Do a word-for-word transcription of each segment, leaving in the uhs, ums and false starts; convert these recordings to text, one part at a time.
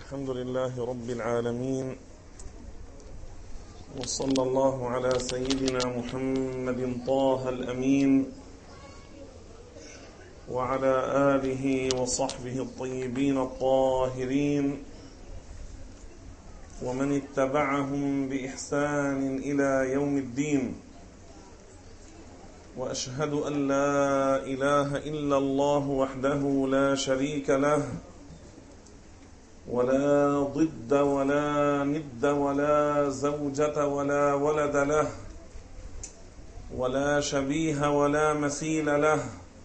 الحمد لله رب العالمين، وصلى الله على سيدنا محمد طه الأمين وعلى آله وصحبه الطيبين الطاهرين ومن اتبعهم بإحسان إلى يوم الدين. وأشهد أن لا إله إلا الله وحده لا شريك له، ولا ضد ولا ند ولا زوجة ولا ولد له، ولا شبيه ولا مثيل له،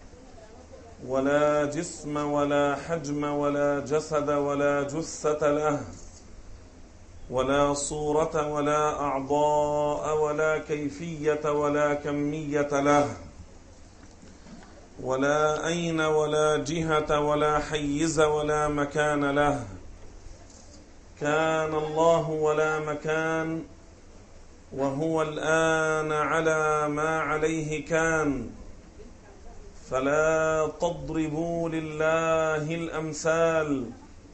ولا جسم ولا حجم ولا جسد ولا جثة له، ولا صورة ولا أعضاء ولا كيفية ولا كمية له، ولا أين ولا جهة ولا حيز ولا مكان له. كان الله ولا مكان، وهو الآن على ما عليه كان. فلا تضربوا لله الأمثال،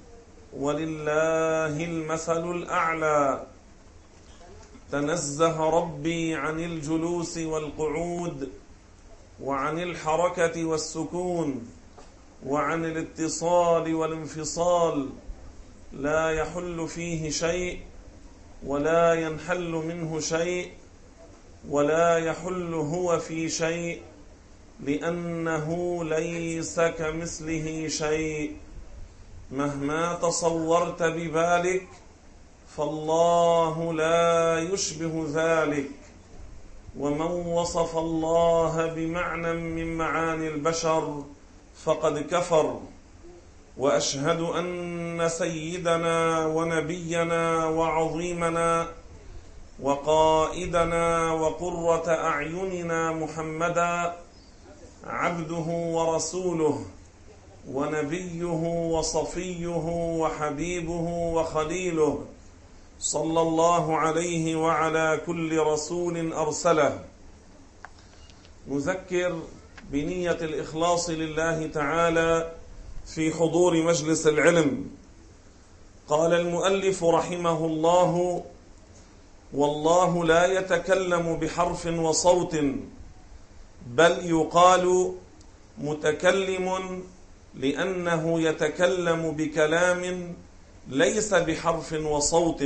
ولله المثل الأعلى. تنزه ربي عن الجلوس والقعود، وعن الحركة والسكون، وعن الاتصال والانفصال. لا يحل فيه شيء ولا ينحل منه شيء، ولا يحل هو في شيء، لأنه ليس كمثله شيء. مهما تصورت ببالك فالله لا يشبه ذلك. ومن وصف الله بمعنى من معاني البشر فقد كفر. وأشهد أن سيدنا ونبينا وعظيمنا وقائدنا وقرة أعيننا محمدا عبده ورسوله، ونبيه وصفيه وحبيبه وخليله، صلى الله عليه وعلى كل رسول أرسله. نذكر بنية الإخلاص لله تعالى في حضور مجلس العلم. قال المؤلف رحمه الله: والله لا يتكلم بحرف وصوت، بل يقال متكلم، لأنه يتكلم بكلام ليس بحرف وصوت.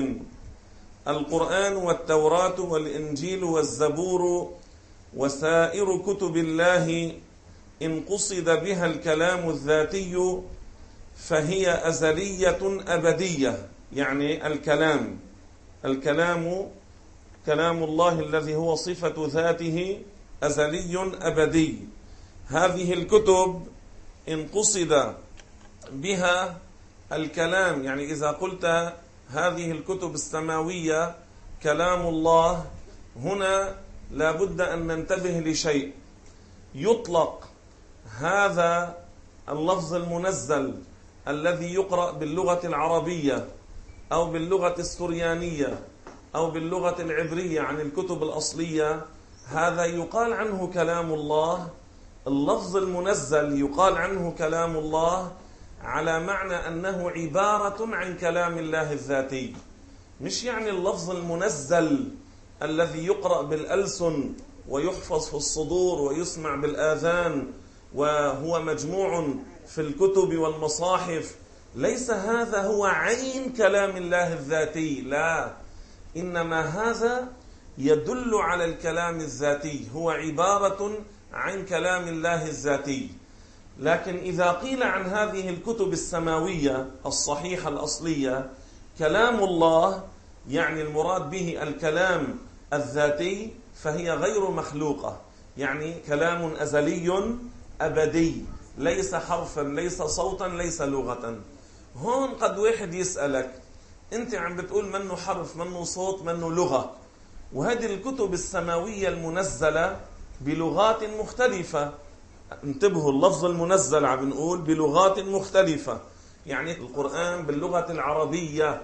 القرآن والتوراة والإنجيل والزبور وسائر كتب الله إن قصد بها الكلام الذاتي فهي أزلية أبدية. يعني الكلام الكلام كلام الله الذي هو صفة ذاته أزلي أبدي. هذه الكتب إن قصد بها الكلام، يعني إذا قلت هذه الكتب السماوية كلام الله، هنا لابد أن ننتبه لشيء. يطلق هذا اللفظ المنزل الذي يقرأ باللغة العربية أو باللغة السريانية أو باللغة العبرية عن الكتب الأصلية، هذا يقال عنه كلام الله. اللفظ المنزل يقال عنه كلام الله على معنى أنه عبارة عن كلام الله الذاتي، مش يعني اللفظ المنزل الذي يقرأ بالألسن ويحفظ في الصدور ويسمع بالآذان وهو مجموع في الكتب والمصاحف. ليس هذا هو عين كلام الله الذاتي، لا، إنما هذا يدل على الكلام الذاتي، هو عبارة عن كلام الله الذاتي. لكن إذا قيل عن هذه الكتب السماوية الصحيحة الأصلية كلام الله، يعني المراد به الكلام الذاتي، فهي غير مخلوقة، يعني كلام أزلي أبدي، ليس حرفا، ليس صوتا، ليس لغة. هون قد واحد يسألك: أنت عم بتقول منه حرف، منه صوت، منه لغة، وهذه الكتب السماوية المنزلة بلغات مختلفة. انتبهوا، اللفظ المنزل عم نقول بلغات مختلفة، يعني القرآن باللغة العربية،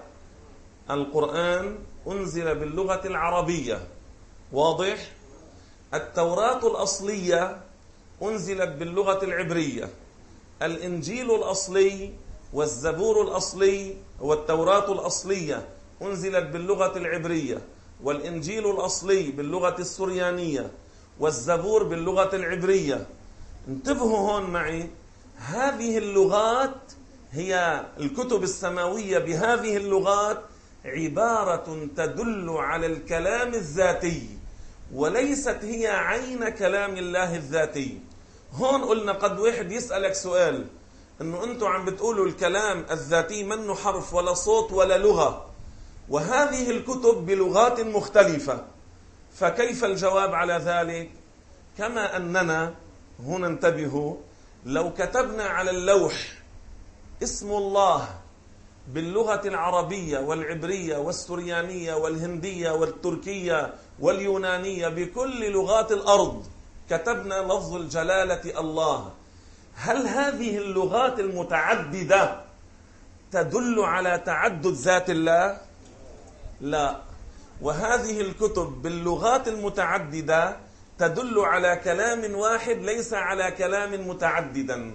القرآن أنزل باللغة العربية، واضح؟ التوراة الأصلية أنزلت باللغة العبرية، الإنجيل الأصلي والزبور الأصلي هو التوراة الأصلية أنزلت باللغة العبرية، والإنجيل الأصلي باللغة السريانية، والزبور باللغة العبرية. انتبهوا هون معي، هذه اللغات هي الكتب السماوية بهذه اللغات عبارة تدل على الكلام الذاتي، وليست هي عين كلام الله الذاتي. هون قلنا قد واحد يسألك سؤال، انه انتم عم بتقولوا الكلام الذاتي منه حرف ولا صوت ولا لغة، وهذه الكتب بلغات مختلفة، فكيف الجواب على ذلك؟ كما أننا هنا انتبهوا، لو كتبنا على اللوح اسم الله باللغة العربية والعبرية والسريانية والهندية والتركية واليونانية بكل لغات الأرض، كتبنا لفظ الجلالة الله، هل هذه اللغات المتعددة تدل على تعدد ذات الله؟ لا. وهذه الكتب باللغات المتعددة تدل على كلام واحد ليس على كلام متعددا.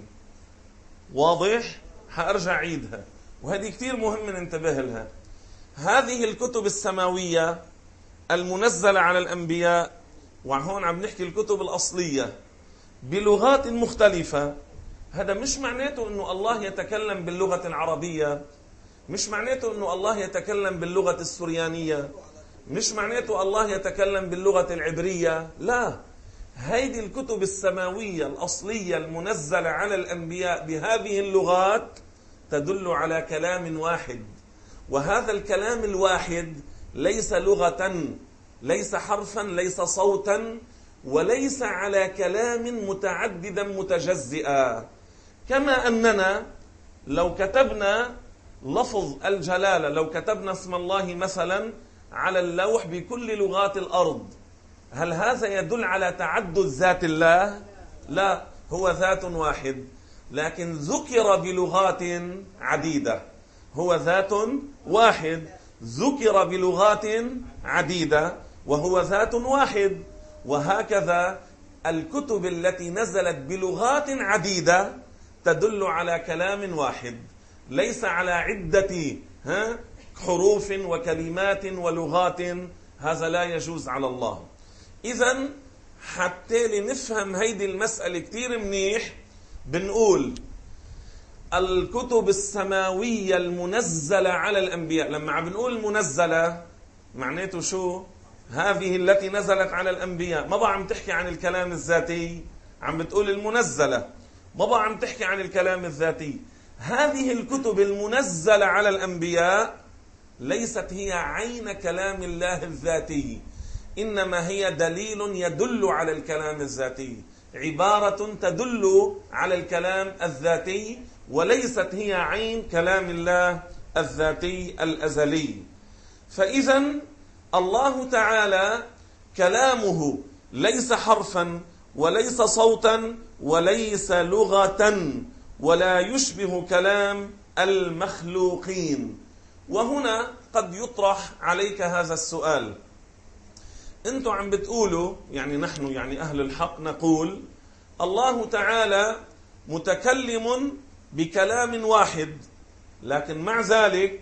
واضح؟ حأرجع عيدها، وهذه كتير مهم ننتبه لها. هذه الكتب السماوية المنزلة على الأنبياء، وهون عم نحكي الكتب الأصلية بلغات مختلفة، هذا مش معناته أنه الله يتكلم باللغة العربية، مش معناته أنه الله يتكلم باللغة السريانية، مش معناته الله يتكلم باللغة العبرية. لا، هذه الكتب السماوية الأصلية المنزلة على الأنبياء بهذه اللغات تدل على كلام واحد، وهذا الكلام الواحد ليس لغة، ليس حرفا، ليس صوتا، وليس على كلام متعددا متجزئا. كما أننا لو كتبنا لفظ الجلالة، لو كتبنا اسم الله مثلا على اللوح بكل لغات الأرض، هل هذا يدل على تعدد ذات الله؟ لا، هو ذات واحد، لكن ذكر بلغات عديدة. هو ذات واحد ذكر بلغات عديدة، وهو ذات واحد. وهكذا الكتب التي نزلت بلغات عديدة تدل على كلام واحد، ليس على عدة ها حروف وكلمات ولغات. هذا لا يجوز على الله. إذن حتى لنفهم هيدي المسألة كتير منيح، بنقول الكتب السماوية المنزلة على الأنبياء. لما عم بنقول المنزلة معناته شو؟ هذه التي نزلت على الأنبياء. ما بقى عم تحكي عن الكلام الذاتي، عم بتقول المنزلة، ما بقى عم تحكي عن الكلام الذاتي. هذه الكتب المنزلة على الأنبياء ليست هي عين كلام الله الذاتي، إنما هي دليل يدل على الكلام الذاتي، عبارة تدل على الكلام الذاتي، وليست هي عين كلام الله الذاتي الأزلي. فإذا الله تعالى كلامه ليس حرفا وليس صوتا وليس لغة، ولا يشبه كلام المخلوقين. وهنا قد يطرح عليك هذا السؤال، انتوا عم بتقولوا، يعني نحن يعني أهل الحق نقول الله تعالى متكلم بكلام واحد، لكن مع ذلك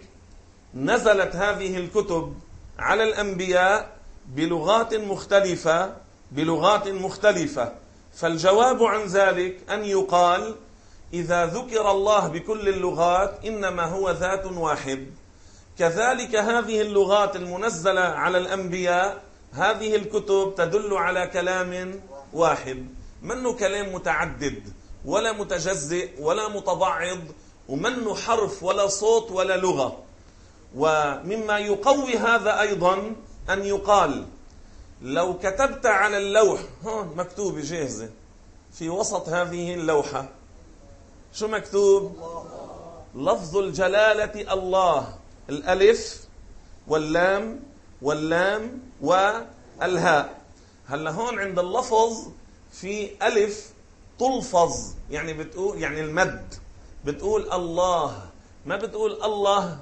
نزلت هذه الكتب على الأنبياء بلغات مختلفة بلغات مختلفة. فالجواب عن ذلك أن يقال إذا ذكر الله بكل اللغات إنما هو ذات واحد. كذلك هذه اللغات المنزلة على الأنبياء، هذه الكتب تدل على كلام واحد، منه كلام متعدد ولا متجزئ ولا متبعض، ومنه حرف ولا صوت ولا لغة. ومما يقوي هذا أيضا أن يقال لو كتبت على اللوح، هون مكتوبة جاهزة في وسط هذه اللوحة، شو مكتوب؟ لفظ الجلالة الله، الألف واللام واللام والهاء. هلا هون عند اللفظ في ألف تلفظ، يعني بتقول يعني المد، بتقول الله، ما بتقول الله.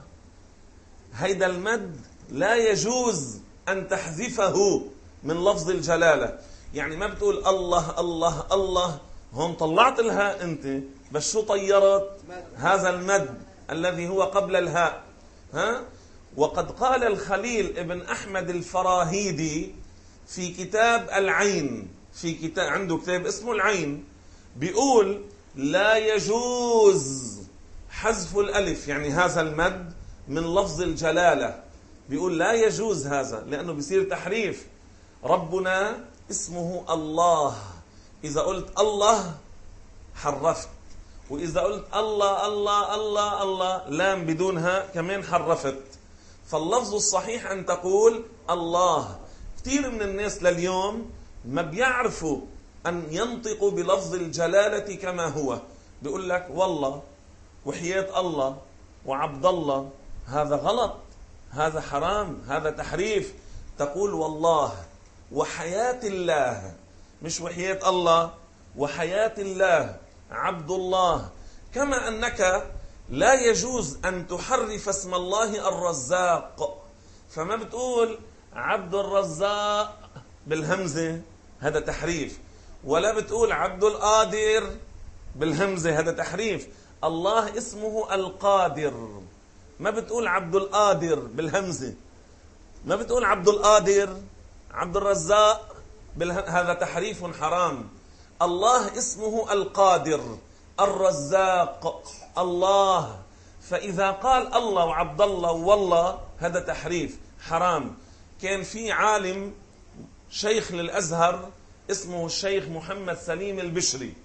هيدا المد لا يجوز أن تحذفه من لفظ الجلالة، يعني ما بتقول الله الله الله، هون طلعت الهاء أنت، بس شو طيرت؟ هذا المد الذي هو قبل الهاء. ها؟ وقد قال الخليل ابن أحمد الفراهيدي في كتاب العين، في كتاب عنده كتاب اسمه العين، بيقول لا يجوز حذف الألف، يعني هذا المد من لفظ الجلالة. بيقول لا يجوز هذا لأنه بيصير تحريف. ربنا اسمه الله، إذا قلت الله حرفت، وإذا قلت الله الله الله الله لام بدونها كمان حرفت. فاللفظ الصحيح أن تقول الله. كثير من الناس لليوم ما بيعرفوا أن ينطقوا بلفظ الجلالة كما هو. بيقول لك والله وحياة الله وعبد الله، هذا غلط، هذا حرام، هذا تحريف. تقول والله وحياة الله، مش وحياة الله، وحياة الله عبد الله. كما أنك لا يجوز أن تحرف اسم الله الرزاق، فما بتقول عبد الرزاق بالهمزة، هذا تحريف، ولا بتقول عبد القادر بالهمزة، هذا تحريف. الله اسمه القادر، ما بتقول عبد القادر بالهمزة، ما بتقول عبد القادر عبد الرزاق بالهم... هذا تحريف حرام. الله اسمه القادر الرزاق الله. فإذا قال الله وعبد الله والله هذا تحريف حرام. كان في عالم شيخ للأزهر اسمه الشيخ محمد سليم البشري،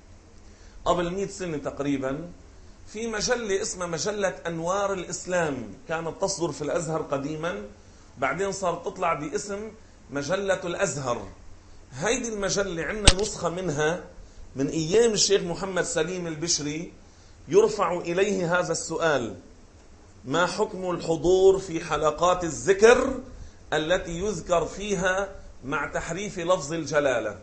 قبل مئة سنة تقريبا، في مجلة اسمها مجلة أنوار الإسلام، كانت تصدر في الأزهر قديما، بعدين صارت تطلع باسم مجلة الأزهر. هيدي المجلة عندنا نسخة منها من أيام الشيخ محمد سليم البشري، يرفع إليه هذا السؤال: ما حكم الحضور في حلقات الذكر التي يذكر فيها مع تحريف لفظ الجلالة؟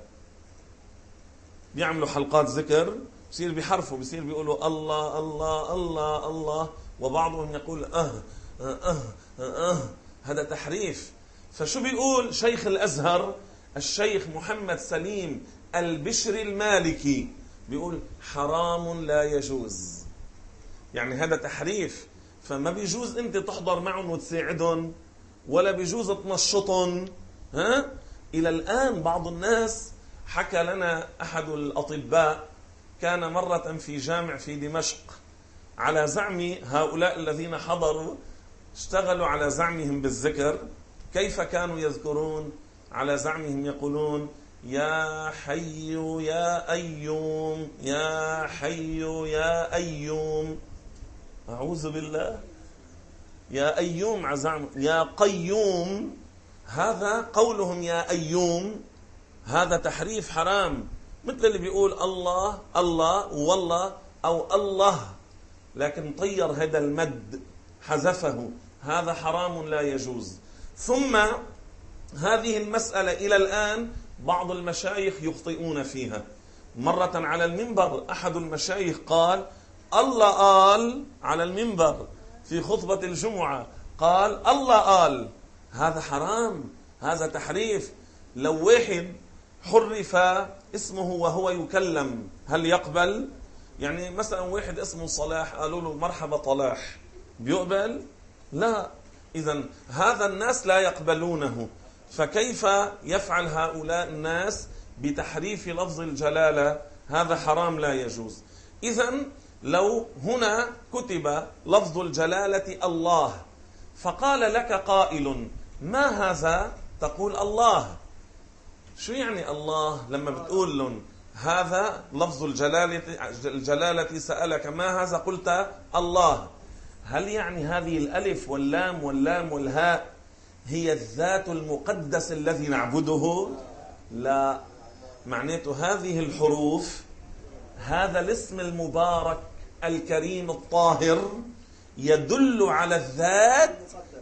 بيعملوا حلقات ذكر، بصير بيحرفوا، بصير بيقولوا الله الله الله الله، وبعضهم يقول أه أه أه, أه. هذا تحريف. فشو بيقول شيخ الأزهر الشيخ محمد سليم البشري المالكي؟ بيقول حرام لا يجوز، يعني هذا تحريف. فما بيجوز انت تحضر معهم وتساعدهم، ولا بيجوز تنشطهم. ها؟ إلى الآن بعض الناس، حكى لنا أحد الأطباء، كان مرة في جامع في دمشق، على زعم هؤلاء الذين حضروا اشتغلوا على زعمهم بالذكر. كيف كانوا يذكرون؟ على زعمهم يقولون يا حي يا أيوم يا حي يا أيوم. أعوذ بالله. يا أيوم عزعم يا قيوم، هذا قولهم يا أيوم هذا تحريف حرام. مثل اللي بيقول الله الله والله أو الله، لكن طير هذا المد حذفه، هذا حرام لا يجوز. ثم هذه المسألة إلى الآن بعض المشايخ يخطئون فيها. مرة على المنبر أحد المشايخ قال الله قال على المنبر في خطبة الجمعة، قال الله قال، هذا حرام، هذا تحريف. لو واحد حرف اسمه وهو يكلم هل يقبل؟ يعني مثلا واحد اسمه صلاح قالوا له مرحبا طلاح، بيقبل؟ لا. إذن هذا الناس لا يقبلونه، فكيف يفعل هؤلاء الناس بتحريف لفظ الجلالة؟ هذا حرام لا يجوز. إذن لو هنا كتب لفظ الجلالة الله، فقال لك قائل ما هذا؟ تقول الله. شو يعني الله؟ لما بتقول لهم هذا لفظ الجلالة, الجلالة سألك ما هذا؟ قلت الله. هل يعني هذه الألف واللام واللام والهاء هي الذات المقدس الذي نعبده؟ لا. معناته هذه الحروف، هذا الاسم المبارك الكريم الطاهر يدل على الذات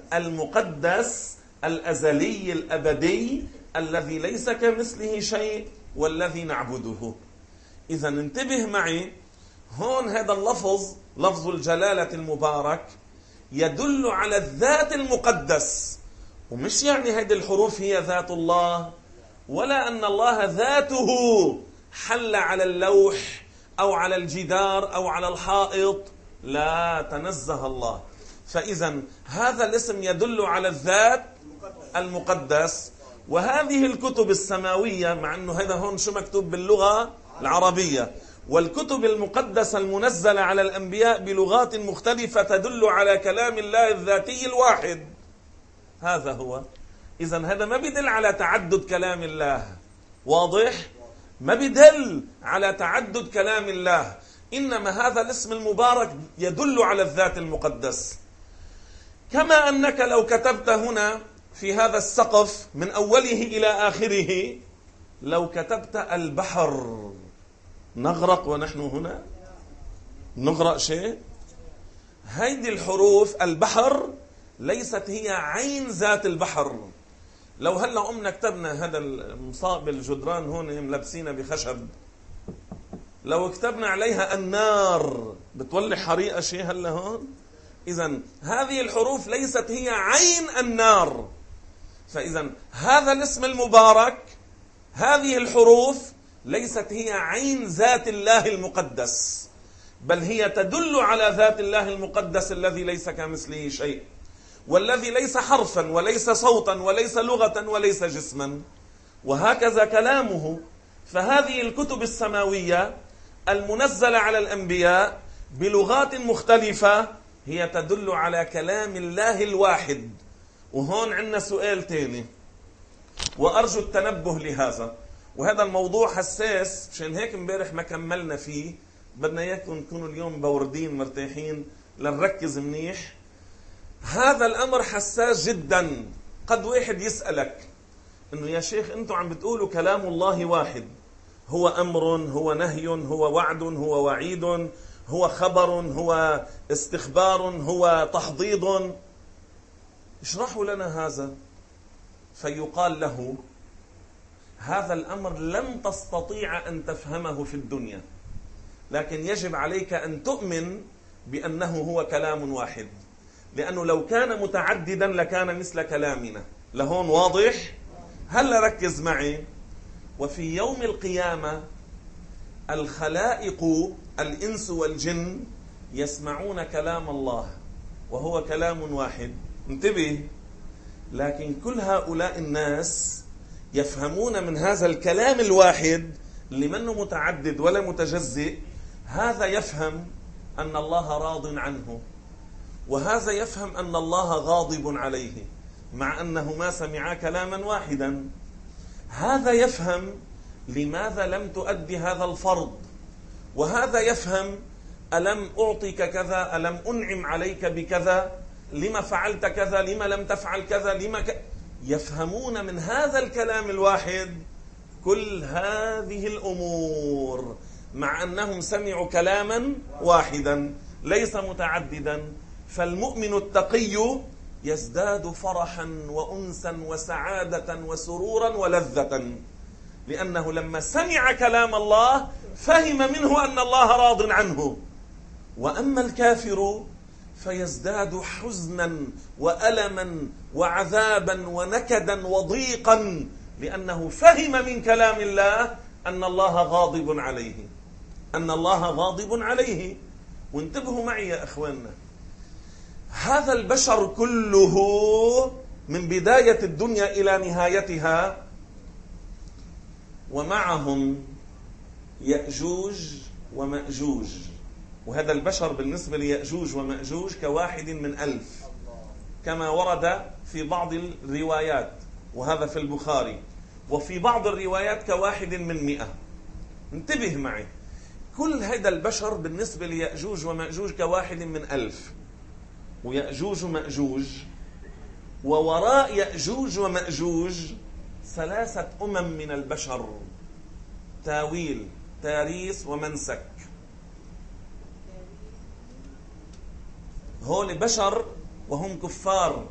المقدس الأزلي الأبدي الذي ليس كمثله شيء والذي نعبده. إذا انتبه معي، هون هذا اللفظ لفظ الجلالة المبارك يدل على الذات المقدس، ومش يعني هذه الحروف هي ذات الله، ولا أن الله ذاته حل على اللوح أو على الجدار أو على الحائط، لا، تنزه الله. فإذا هذا الاسم يدل على الذات المقدس. وهذه الكتب السماوية، مع أنه هذا هون شو مكتوب باللغة العربية، والكتب المقدسة المنزلة على الأنبياء بلغات مختلفة تدل على كلام الله الذاتي الواحد. هذا هو. إذن هذا ما بدل على تعدد كلام الله، واضح؟ ما بدل على تعدد كلام الله، إنما هذا الاسم المبارك يدل على الذات المقدس. كما أنك لو كتبت هنا في هذا السقف من أوله إلى آخره، لو كتبت البحر، نغرق ونحن هنا؟ نغرق شيء؟ هذه الحروف البحر ليست هي عين ذات البحر. لو هلا قمنا كتبنا هذا المصاب بالجدران هون ملبسينه بخشب، لو كتبنا عليها النار بتولي حريقة شيء هلا هون؟ إذن هذه الحروف ليست هي عين النار. فإذا هذا الاسم المبارك، هذه الحروف ليست هي عين ذات الله المقدس، بل هي تدل على ذات الله المقدس الذي ليس كمثله شيء، والذي ليس حرفا وليس صوتا وليس لغة وليس جسما، وهكذا كلامه. فهذه الكتب السماوية المنزلة على الأنبياء بلغات مختلفة هي تدل على كلام الله الواحد. وهون عندنا سؤال تاني، وأرجو التنبه لهذا، وهذا الموضوع حساس، مشان هيك امبارح ما كملنا فيه. بدنا اياكم تكونوا اليوم بوردين مرتاحين لنركز منيح. هذا الأمر حساس جدا. قد واحد يسألك إنه يا شيخ أنتم عم بتقولوا كلام الله واحد، هو أمر، هو نهي، هو وعد، هو وعيد، هو خبر، هو استخبار، هو تحضيض، اشرحوا لنا هذا. فيقال له هذا الأمر لن تستطيع أن تفهمه في الدنيا، لكن يجب عليك أن تؤمن بأنه هو كلام واحد، لأنه لو كان متعددا لكان مثل كلامنا. لهون واضح؟ هل ركز معي. وفي يوم القيامة الخلائق الإنس والجن يسمعون كلام الله وهو كلام واحد، انتبه. لكن كل هؤلاء الناس يفهمون من هذا الكلام الواحد اللي منه متعدد ولا متجزئ، هذا يفهم أن الله راض عنه، وهذا يفهم أن الله غاضب عليه، مع أنه ما سمع كلاما واحدا. هذا يفهم لماذا لم تؤدي هذا الفرض، وهذا يفهم ألم أعطيك كذا، ألم أنعم عليك بكذا، لما فعلت كذا، لما لم تفعل كذا، لما ك... يفهمون من هذا الكلام الواحد كل هذه الأمور، مع أنهم سمعوا كلاما واحدا ليس متعددا. فالمؤمن التقي يزداد فرحا وأنسا وسعادة وسرورا ولذة، لأنه لما سمع كلام الله فهم منه أن الله راض عنه. وأما الكافر فيزداد حزنا وألما وعذابا ونكدا وضيقا، لأنه فهم من كلام الله أن الله غاضب عليه، أن الله غاضب عليه. وانتبهوا معي يا أخواننا، هذا البشر كله من بداية الدنيا إلى نهايتها ومعهم يأجوج ومأجوج، وهذا البشر بالنسبة ليأجوج ومأجوج كواحد من ألف، كما ورد في بعض الروايات، وهذا في البخاري، وفي بعض الروايات كواحد من مئة. انتبه معي، كل هذا البشر بالنسبة ليأجوج ومأجوج كواحد من ألف، ويأجوج ومأجوج، ووراء يأجوج ومأجوج ثلاثة أمم من البشر: تاويل، تاريس، ومنسك. هؤلاء بشر وهم كفار.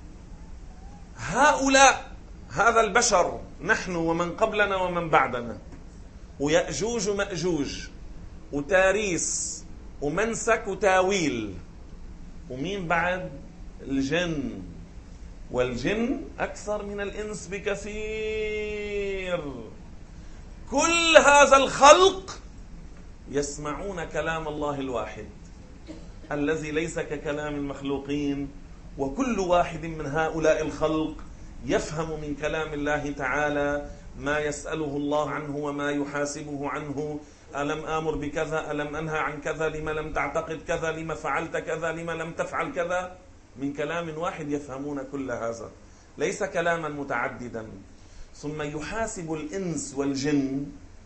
هؤلاء هذا البشر نحن ومن قبلنا ومن بعدنا، ويأجوج ومأجوج، وتاريس، ومنسك، وتاويل، ومين بعد؟ الجن. والجن أكثر من الإنس بكثير. كل هذا الخلق يسمعون كلام الله الواحد الذي ليس ككلام المخلوقين، وكل واحد من هؤلاء الخلق يفهم من كلام الله تعالى ما يسأله الله عنه وما يحاسبه عنه. ألم آمر بكذا، ألم أنهى عن كذا، لما لم تعتقد كذا، لما فعلت كذا، لما لم تفعل كذا. من كلام واحد يفهمون كل هذا، ليس كلاما متعددا. ثم يحاسب الإنس والجن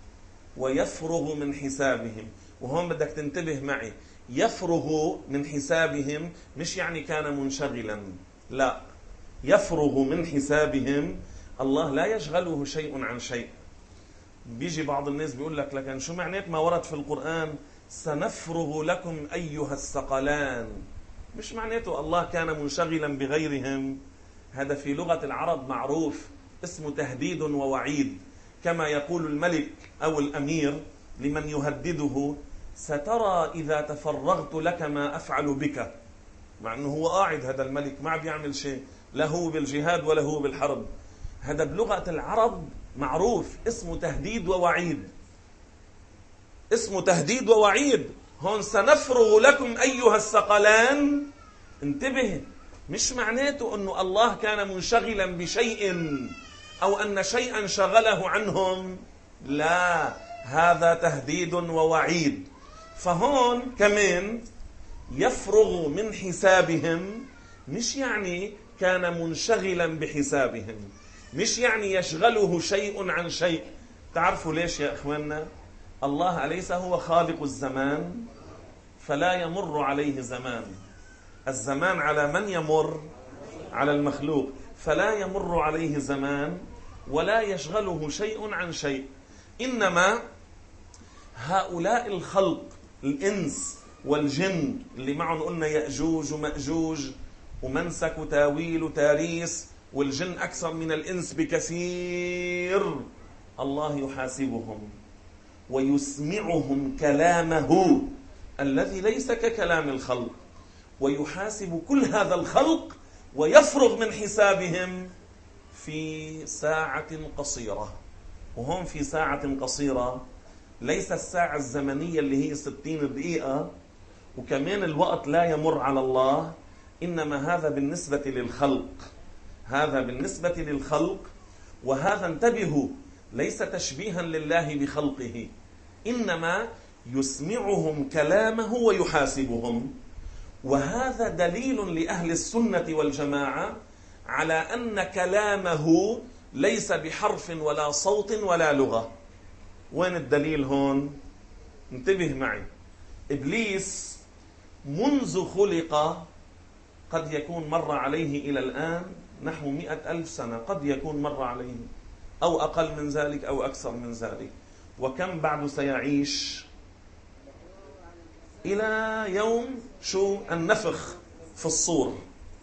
ويفرغ من حسابهم. وهون بدك تنتبه معي، يفرغ من حسابهم مش يعني كان منشغلا، لا، يفرغ من حسابهم. الله لا يشغله شيء عن شيء. بيجي بعض الناس بيقول لك لكن شو معنات ما ورد في القرآن سنفرغ لكم أيها الثقلان؟ مش معناته الله كان منشغلا بغيرهم. هذا في لغة العرب معروف، اسمه تهديد ووعيد. كما يقول الملك أو الأمير لمن يهدده: سترى إذا تفرغت لك ما أفعل بك. مع أنه هو قاعد هذا الملك ما بيعمل شيء، لا هو بالجهاد ولا هو بالحرب. هذا بلغة العرب معروف، اسمه تهديد ووعيد. اسمه تهديد ووعيد. هون سنفرغ لكم أيها الثقلان. انتبه، مش معناته أنه الله كان منشغلا بشيء أو أن شيئا شغله عنهم، لا، هذا تهديد ووعيد. فهون كمان يفرغ من حسابهم مش يعني كان منشغلا بحسابهم، مش يعني يشغله شيء عن شيء. تعرفوا ليش يا إخواننا؟ الله أليس هو خالق الزمان؟ فلا يمر عليه زمان. الزمان على من يمر؟ على المخلوق. فلا يمر عليه زمان ولا يشغله شيء عن شيء. إنما هؤلاء الخلق، الإنس والجن اللي معهم قلنا يأجوج ومأجوج ومنسك وتاويل وتاريس، والجن أكثر من الإنس بكثير، الله يحاسبهم ويسمعهم كلامه الذي ليس ككلام الخلق، ويحاسب كل هذا الخلق ويفرغ من حسابهم في ساعة قصيرة. وهم في ساعة قصيرة ليس الساعة الزمنية اللي هي ستين دقيقة، وكمان الوقت لا يمر على الله، إنما هذا بالنسبة للخلق. هذا بالنسبة للخلق. وهذا انتبهوا ليس تشبيها لله بخلقه، إنما يسمعهم كلامه ويحاسبهم. وهذا دليل لأهل السنة والجماعة على أن كلامه ليس بحرف ولا صوت ولا لغة. وين الدليل هون؟ انتبه معي. إبليس منذ خلق قد يكون مر عليه إلى الآن نحو مئة ألف سنة، قد يكون مر عليه أو أقل من ذلك أو أكثر من ذلك. وكم بعد سيعيش؟ إلى يوم شو؟ النفخ في الصور.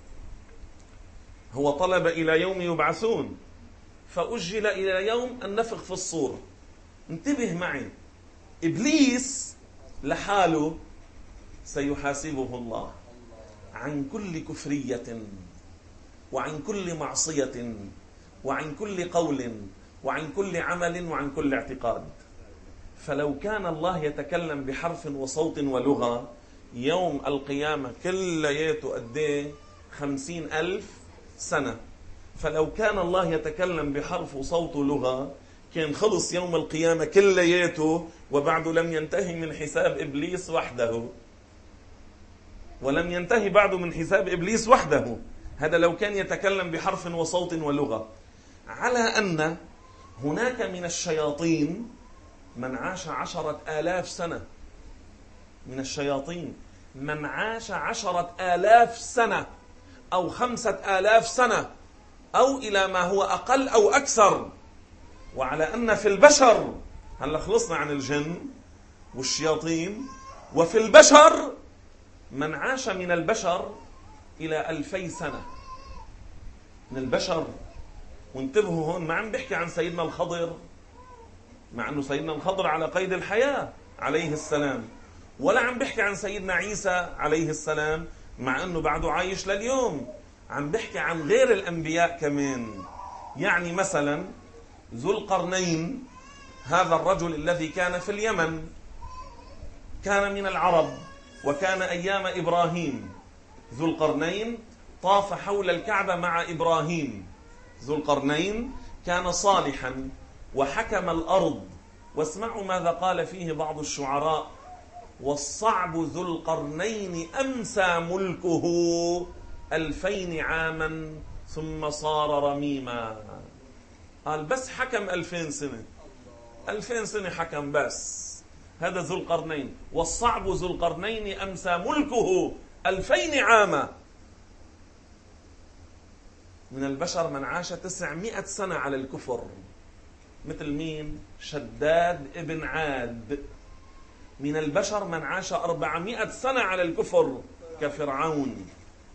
هو طلب إلى يوم يبعثون، فأجل إلى يوم النفخ في الصور. انتبه معي، إبليس لحاله سيحاسبه الله عن كل كفرية وعن كل معصية وعن كل قول وعن كل عمل وعن كل اعتقاد. فلو كان الله يتكلم بحرف وصوت ولغة يوم القيامة كلياته قديه خمسين ألف سنة، فلو كان الله يتكلم بحرف وصوت ولغة كان خلص يوم القيامة كلياته، وبعد لم ينتهي من حساب إبليس وحده. ولم ينتهي بعد من حساب إبليس وحده. هذا لو كان يتكلم بحرف وصوت ولغة. على أن هناك من الشياطين من عاش عشرة آلاف سنة. من الشياطين من عاش عشرة آلاف سنة أو خمسة آلاف سنة أو إلى ما هو أقل أو أكثر. وعلى أن في البشر، هلا خلصنا عن الجن والشياطين، وفي البشر من عاش من البشر إلى ألفي سنة من البشر. وانتبهوا هون ما عم بحكي عن سيدنا الخضر، مع أنه سيدنا الخضر على قيد الحياة عليه السلام، ولا عم بحكي عن سيدنا عيسى عليه السلام مع أنه بعده عايش لليوم. عم بحكي عن غير الأنبياء كمان. يعني مثلا ذو القرنين، هذا الرجل الذي كان في اليمن، كان من العرب، وكان أيام إبراهيم. ذو القرنين طاف حول الكعبة مع إبراهيم. ذو القرنين كان صالحا وحكم الأرض. واسمعوا ماذا قال فيه بعض الشعراء: والصعب ذو القرنين أمسى ملكه ألفين عاما ثم صار رميما. قال بس حكم ألفين سنة، ألفين سنة حكم بس. هذا ذو القرنين. والصعب ذو القرنين أمسى ملكه ألفين عاما. من البشر من عاش تسعمائة سنة على الكفر، مثل مين؟ شداد ابن عاد. من البشر من عاش أربعمائة سنة على الكفر كفرعون.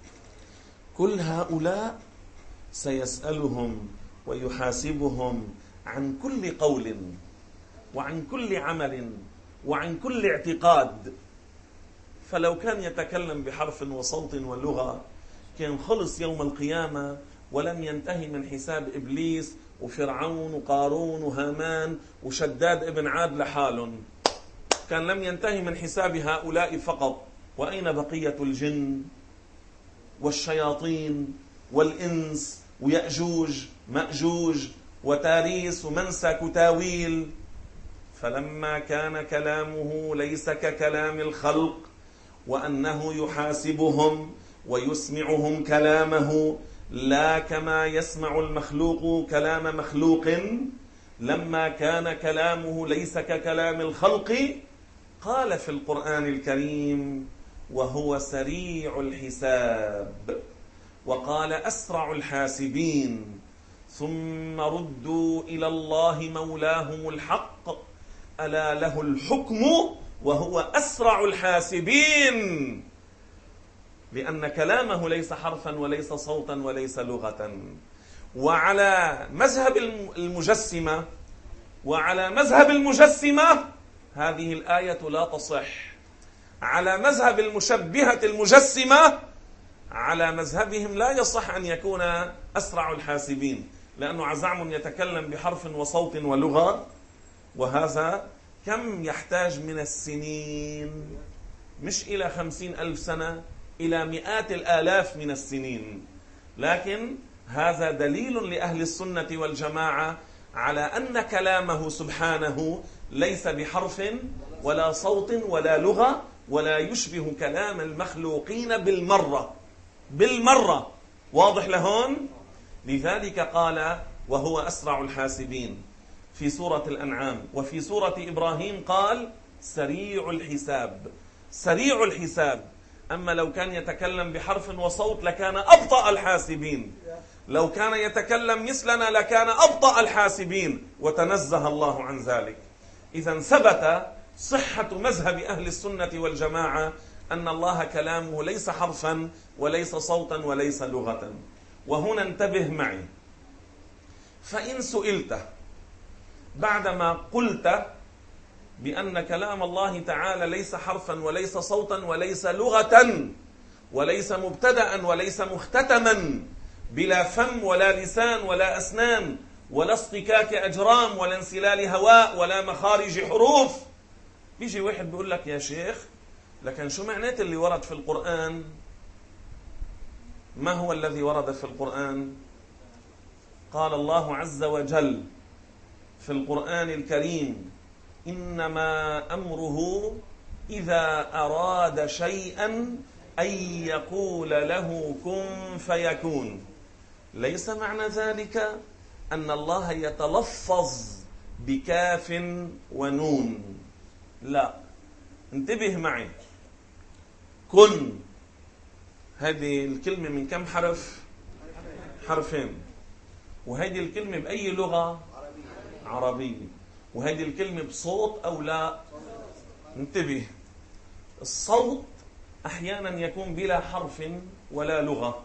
كل هؤلاء سيسألهم ويحاسبهم عن كل قول وعن كل عمل وعن كل اعتقاد. فلو كان يتكلم بحرف وصوت ولغة كان خلص يوم القيامة ولم ينتهي من حساب إبليس وفرعون وقارون وهامان وشداد ابن عاد لحالهم. كان لم ينتهي من حساب هؤلاء فقط. وأين بقية الجن والشياطين والإنس ويأجوج مأجوج وتاريس ومنسى كتاويل؟ فلما كان كلامه ليس ككلام الخلق، وأنه يحاسبهم ويسمعهم كلامه لا كما يسمع المخلوق كلام مخلوق، لما كان كلامه ليس ككلام الخلق قال في القرآن الكريم: وهو سريع الحساب. وقال: أسرع الحاسبين. ثم ردوا إلى الله مولاهم الحق ألا له الحكم وهو أسرع الحاسبين. لأن كلامه ليس حرفا وليس صوتا وليس لغة. وعلى مذهب المجسمة وعلى مذهب المجسمة هذه الآية لا تصح. على مذهب المشبهة المجسمة على مذهبهم لا يصح أن يكون أسرع الحاسبين، لأنه عزعم يتكلم بحرف وصوت ولغة. وهذا كم يحتاج من السنين؟ مش إلى خمسين ألف سنة، إلى مئات الآلاف من السنين. لكن هذا دليل لأهل السنة والجماعة على أن كلامه سبحانه ليس بحرف ولا صوت ولا لغة، ولا يشبه كلام المخلوقين بالمرة بالمرة. واضح لهون؟ لذلك قال: وهو أسرع الحاسبين في سورة الأنعام. وفي سورة إبراهيم قال: سريع الحساب. سريع الحساب. أما لو كان يتكلم بحرف وصوت لكان أبطأ الحاسبين. لو كان يتكلم مثلنا لكان أبطأ الحاسبين، وتنزه الله عن ذلك. إذن ثبت صحة مذهب أهل السنة والجماعة أن الله كلامه ليس حرفا وليس صوتا وليس لغة. وهنا انتبه معي، فإن سئلت بعدما قلت بأن كلام الله تعالى ليس حرفا وليس صوتا وليس لغة وليس مبتدأ وليس مختتما، بلا فم ولا لسان ولا أسنان ولا اصطكاك أجرام ولا انسلال هواء ولا مخارج حروف، بيجي واحد بيقول لك: يا شيخ، لكن شو معنات اللي ورد في القرآن؟ ما هو الذي ورد في القرآن؟ قال الله عز وجل في القرآن الكريم: إنما أمره إذا أراد شيئا أن يقول له كن فيكون. ليس معنى ذلك أن الله يتلفظ بكاف ونون، لا. انتبه معي، كن هذه الكلمة من كم حرف؟ حرفين. وهذه الكلمة بأي لغة؟ عربية. وهذه الكلمة بصوت أو لا؟ انتبه، الصوت أحيانا يكون بلا حرف ولا لغة،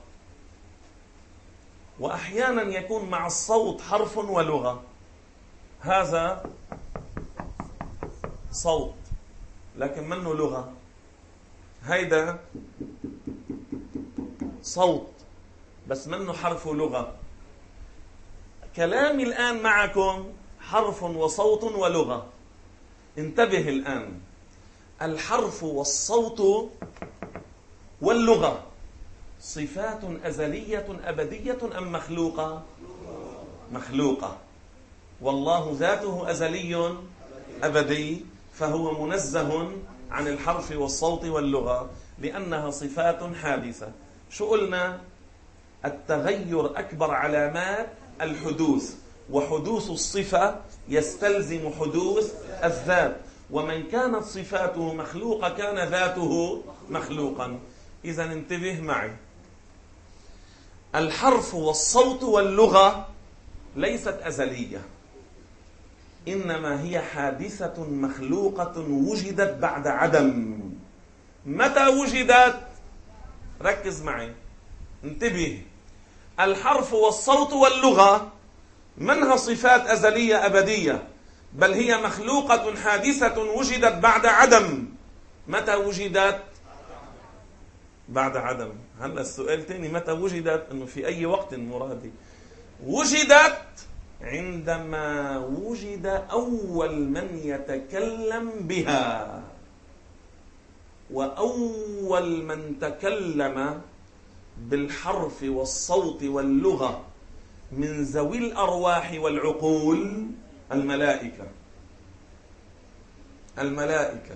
وأحيانا يكون مع الصوت حرف ولغة. هذا صوت لكن منه لغة. هيدا صوت بس منه حرف ولغة. كلامي الآن معكم حرف وصوت ولغة. انتبه الآن، الحرف والصوت واللغة صفات أزلية أبدية أم مخلوقة؟ مخلوقة. والله ذاته أزلي أبدي، فهو منزه عن الحرف والصوت واللغة لأنها صفات حادثة. شو قلنا؟ التغير أكبر علامات الحدوث، وحدوث الصفة يستلزم حدوث الذات، ومن كانت صفاته مخلوقة كان ذاته مخلوقا. إذا انتبه معي، الحرف والصوت واللغة ليست أزلية، إنما هي حادثة مخلوقة وجدت بعد عدم. متى وجدت؟ ركز معي، انتبه. الحرف والصوت واللغة منها صفات أزلية أبدية، بل هي مخلوقة حادثة وجدت بعد عدم. متى وجدت؟ بعد عدم. هلا السؤال تاني، متى وجدت؟ انه في اي وقت مرادي. وجدت عندما وجد اول من يتكلم بها، واول من تكلم بالحرف والصوت واللغة من ذوي الارواح والعقول الملائكة. الملائكة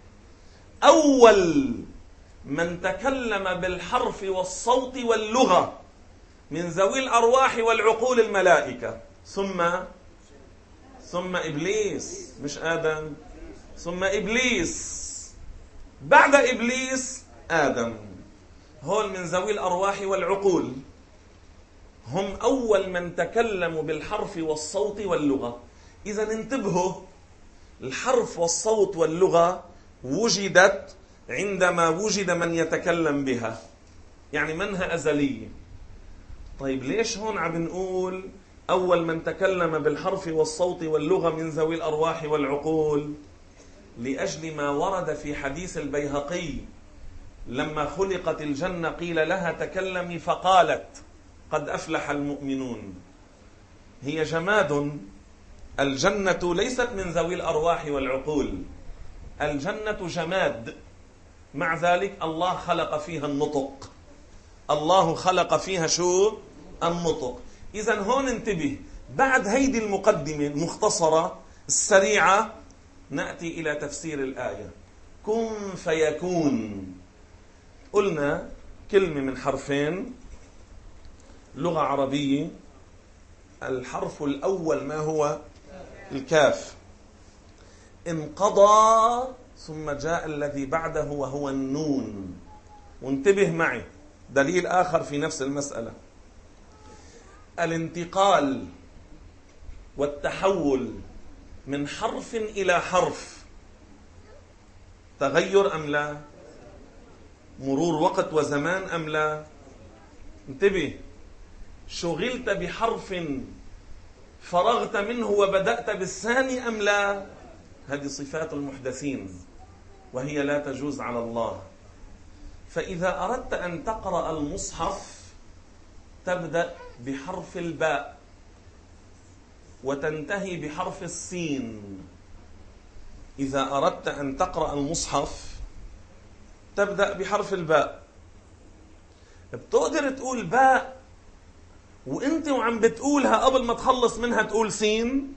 اول من تكلم بالحرف والصوت واللغة من ذوي الأرواح والعقول الملائكة، ثم ثم إبليس، مش آدم، ثم إبليس، بعد إبليس آدم. هول من ذوي الأرواح والعقول هم أول من تكلموا بالحرف والصوت واللغة. إذا انتبهوا، الحرف والصوت واللغة وجدت عندما وجد من يتكلم بها، يعني منها أزلية. طيب ليش هون عم نقول أول من تكلم بالحرف والصوت واللغة من ذوي الأرواح والعقول؟ لأجل ما ورد في حديث البيهقي: لما خلقت الجنة قيل لها تكلمي فقالت قد أفلح المؤمنون. هي جماد، الجنة ليست من ذوي الأرواح والعقول، الجنة جماد، مع ذلك الله خلق فيها النطق. الله خلق فيها شو؟ النطق. إذن هون انتبه، بعد هيدي المقدمة المختصرة السريعة نأتي إلى تفسير الآية. كن فيكون، قلنا كلمة من حرفين، لغة عربية. الحرف الأول ما هو؟ الكاف. انقضى ثم جاء الذي بعده وهو النون. وانتبه معي، دليل آخر في نفس المسألة: الانتقال والتحول من حرف إلى حرف تغير أم لا؟ مرور وقت وزمان أم لا؟ انتبه، شغلت بحرف فرغت منه وبدأت بالثاني أم لا؟ هذه صفات المحدثين وهي لا تجوز على الله. فإذا أردت أن تقرأ المصحف تبدأ بحرف الباء وتنتهي بحرف السين. إذا أردت أن تقرأ المصحف تبدأ بحرف الباء. بتقدر تقول باء وانت وعم بتقولها قبل ما تخلص منها تقول سين؟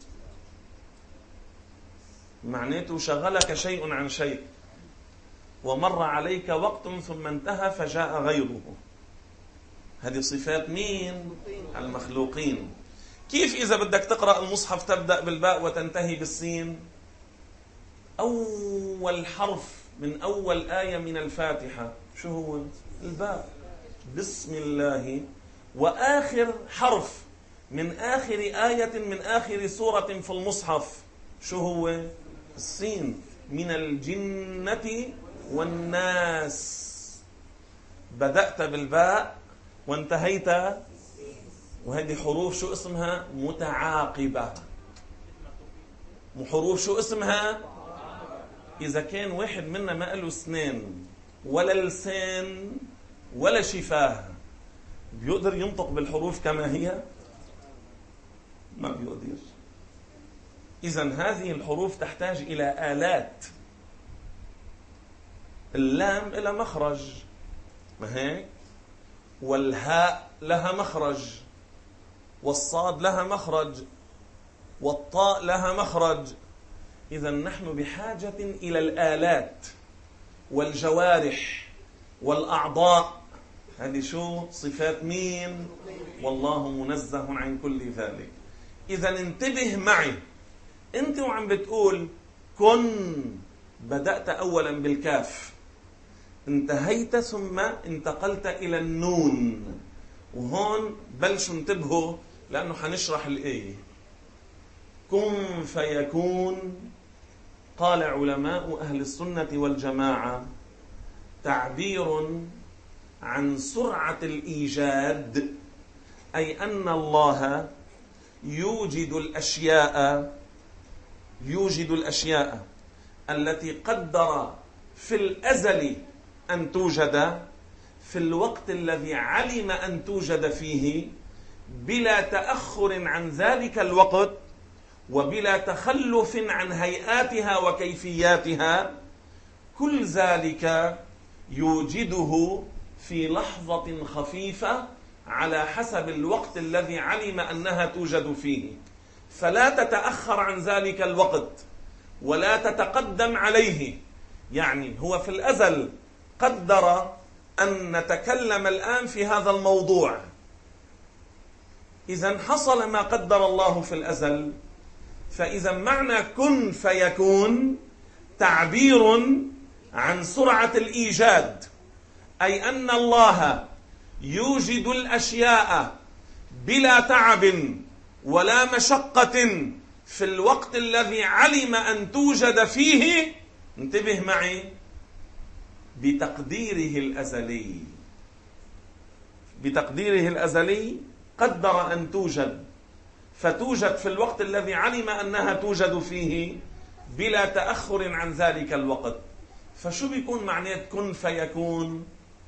معناته شغلك شيء عن شيء، ومر عليك وقت ثم انتهى فجاء غيره. هذه صفات مين؟ المخلوقين. كيف إذا بدك تقرأ المصحف تبدأ بالباء وتنتهي بالسين؟ أول حرف من أول آية من الفاتحة شو هو؟ الباء، بسم الله. وآخر حرف من آخر آية من آخر سورة في المصحف شو هو؟ السين. من الجنة والناس، بدأت بالباء وانتهيت، وهذه حروف شو اسمها؟ متعاقبة. حروف شو اسمها؟ إذا كان واحد منا ما له اسنان ولا لسان ولا شفاه بيقدر ينطق بالحروف كما هي؟ ما بيقدر. إذن هذه الحروف تحتاج إلى آلات اللام لها مخرج، ما هيك؟ والهاء لها مخرج، والصاد لها مخرج، والطاء لها مخرج. إذا نحن بحاجة إلى الآلات والجوارح والأعضاء. هذه شو صفات مين؟ والله منزه عن كل ذلك. إذا انتبه معي، أنت وعم بتقول كن بدأت أولا بالكاف، انتهيت ثم انتقلت إلى النون. وهون بلشوا انتبهوا لأنه حنشرح الآية. كن فيكون، قال علماء أهل السنة والجماعة تعبير عن سرعة الإيجاد، أي أن الله يوجد الأشياء يوجد الأشياء التي قدر في الأزل أن توجد في الوقت الذي علم أن توجد فيه، بلا تأخر عن ذلك الوقت وبلا تخلف عن هيئاتها وكيفياتها. كل ذلك يوجده في لحظة خفيفة على حسب الوقت الذي علم أنها توجد فيه، فلا تتأخر عن ذلك الوقت ولا تتقدم عليه. يعني هو في الأزل قدر أن نتكلم الآن في هذا الموضوع، إذن حصل ما قدر الله في الأزل. فإذا معنى كن فيكون تعبير عن سرعة الإيجاد، أي أن الله يوجد الأشياء بلا تعب ولا مشقة في الوقت الذي علم أن توجد فيه. انتبه معي، بتقديره الأزلي. بتقديره الأزلي قدر أن توجد، فتوجد في الوقت الذي علم أنها توجد فيه بلا تأخر عن ذلك الوقت. فشو بيكون معنى كن فيكون؟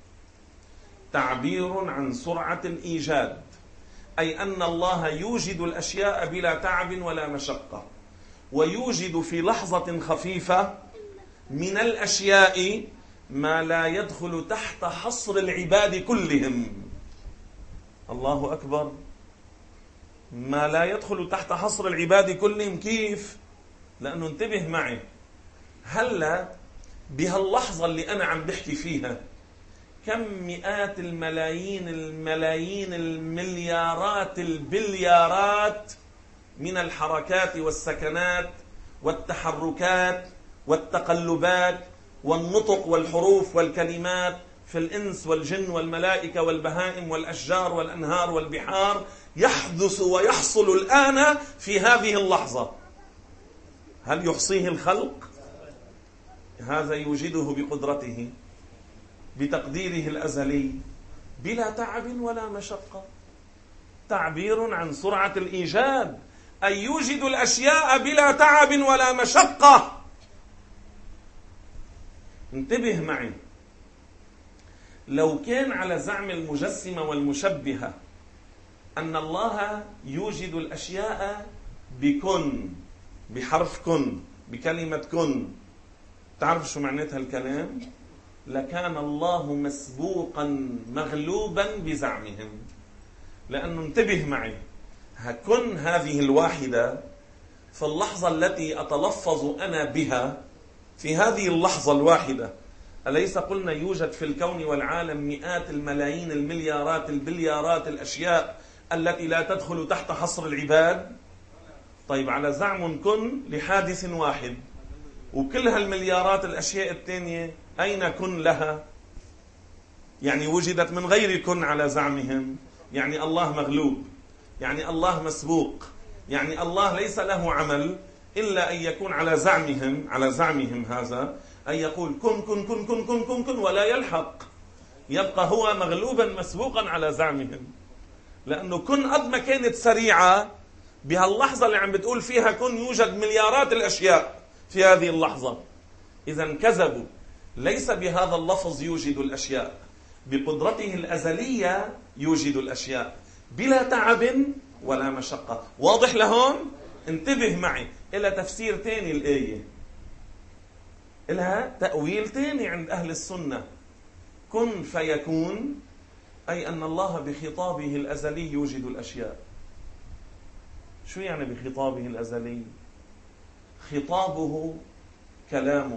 تعبير عن سرعة الإيجاد، أي أن الله يوجد الأشياء بلا تعب ولا مشقة، ويوجد في لحظة خفيفة من الأشياء ما لا يدخل تحت حصر العباد كلهم. الله أكبر. ما لا يدخل تحت حصر العباد كلهم. كيف؟ لأنه انتبه معي، هلا بهاللحظة اللي أنا عم بحكي فيها كم مئات الملايين الملايين المليارات البليارات من الحركات والسكنات والتحركات والتقلبات والنطق والحروف والكلمات في الإنس والجن والملائكة والبهائم والأشجار والأنهار والبحار يحدث ويحصل الآن في هذه اللحظة. هل يحصيه الخلق؟ هذا يوجده بقدرته بتقديره الأزلي بلا تعب ولا مشقة. تعبير عن سرعة الإيجاد، أي يوجد الأشياء بلا تعب ولا مشقة. انتبه معي، لو كان على زعم المجسمة والمشبهة أن الله يوجد الأشياء بكن، بحرف كن، بكلمة كن، تعرف شو معناتها الكلام؟ لكان الله مسبوقا مغلوبا بزعمهم. لأنه انتبه معي، كن هذه الواحدة في اللحظة التي أتلفظ أنا بها، في هذه اللحظة الواحدة، أليس قلنا يوجد في الكون والعالم مئات الملايين المليارات البليارات الأشياء التي لا تدخل تحت حصر العباد؟ طيب على زعم كن لحادث واحد، وكل هالمليارات الأشياء الثانية أين كن لها؟ يعني وجدت من غير كن على زعمهم. يعني الله مغلوب، يعني الله مسبوق، يعني الله ليس له عمل إلا أن يكون على زعمهم على زعمهم هذا أن يقول كن كن كن كن كن كن كن ولا يلحق، يبقى هو مغلوبا مسبوقا على زعمهم. لأنه كن قد ما كانت سريعة، بهاللحظة اللي عم بتقول فيها كن يوجد مليارات الأشياء في هذه اللحظة. إذن كذبوا، ليس بهذا اللفظ يوجد الأشياء، بقدرته الأزلية يوجد الأشياء بلا تعب ولا مشقة. واضح لهون؟ انتبه معي إلى تفسير تاني الآية. لها تأويل تاني عند أهل السنة. كن فيكون أي أن الله بخطابه الأزلي يوجد الأشياء. شو يعني بخطابه الأزلي؟ خطابه كلامه،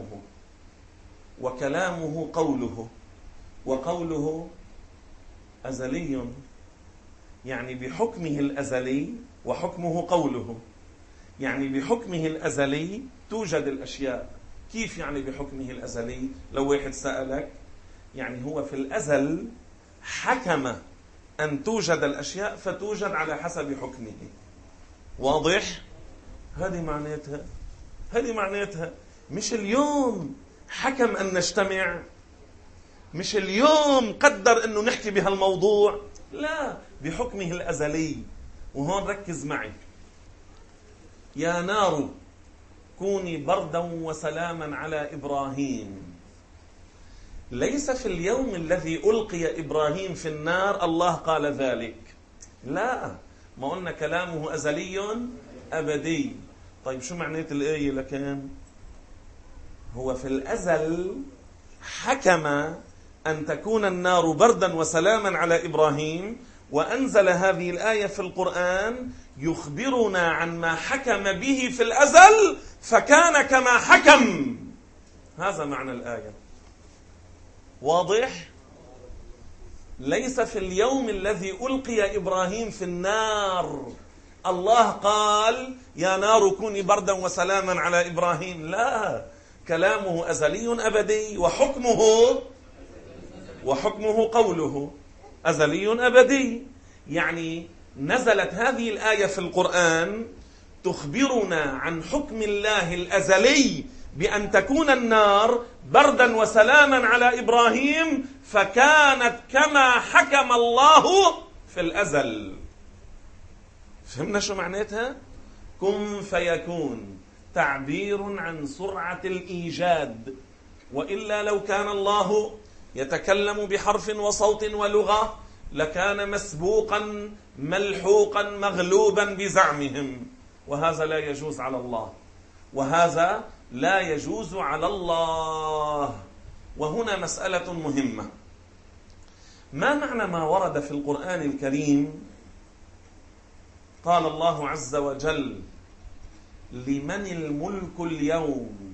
وكلامه قوله، وقوله أزلي، يعني بحكمه الأزلي وحكمه قوله. يعني بحكمه الأزلي توجد الأشياء. كيف يعني بحكمه الأزلي؟ لو واحد سألك، يعني هو في الأزل حكم أن توجد الأشياء فتوجد على حسب حكمه. واضح؟ هذه معناتها هذه معناتها مش اليوم حكم أن نجتمع، مش اليوم قدر أنه نحكي بهالموضوع، لا، بحكمه الأزلي. وهون ركز معي. يا نار كوني بردا وسلاما على إبراهيم. ليس في اليوم الذي ألقي إبراهيم في النار الله قال ذلك، لا، ما قلنا كلامه أزلي أبدي. طيب شو معنات الآية لكن؟ هو في الأزل حكم أن تكون النار بردا وسلاما على إبراهيم، وأنزل هذه الآية في القرآن يخبرنا عن ما حكم به في الأزل فكان كما حكم. هذا معنى الآية. واضح؟ ليس في اليوم الذي ألقي إبراهيم في النار الله قال يا نار كوني بردا وسلاما على إبراهيم، لا، كلامه أزلي أبدي، وحكمه وحكمه قوله أزلي أبدي. يعني نزلت هذه الآية في القرآن تخبرنا عن حكم الله الأزلي بأن تكون النار بردا وسلاما على إبراهيم، فكانت كما حكم الله في الأزل. فهمنا شو معناتها؟ كن فيكون تعبير عن سرعة الإيجاد، وإلا لو كان الله يتكلم بحرف وصوت ولغة لكان مسبوقا ملحوقا مغلوبا بزعمهم، وهذا لا يجوز على الله، وهذا لا يجوز على الله. وهنا مسألة مهمة. ما معنى ما ورد في القرآن الكريم؟ قال الله عز وجل لمن الملك اليوم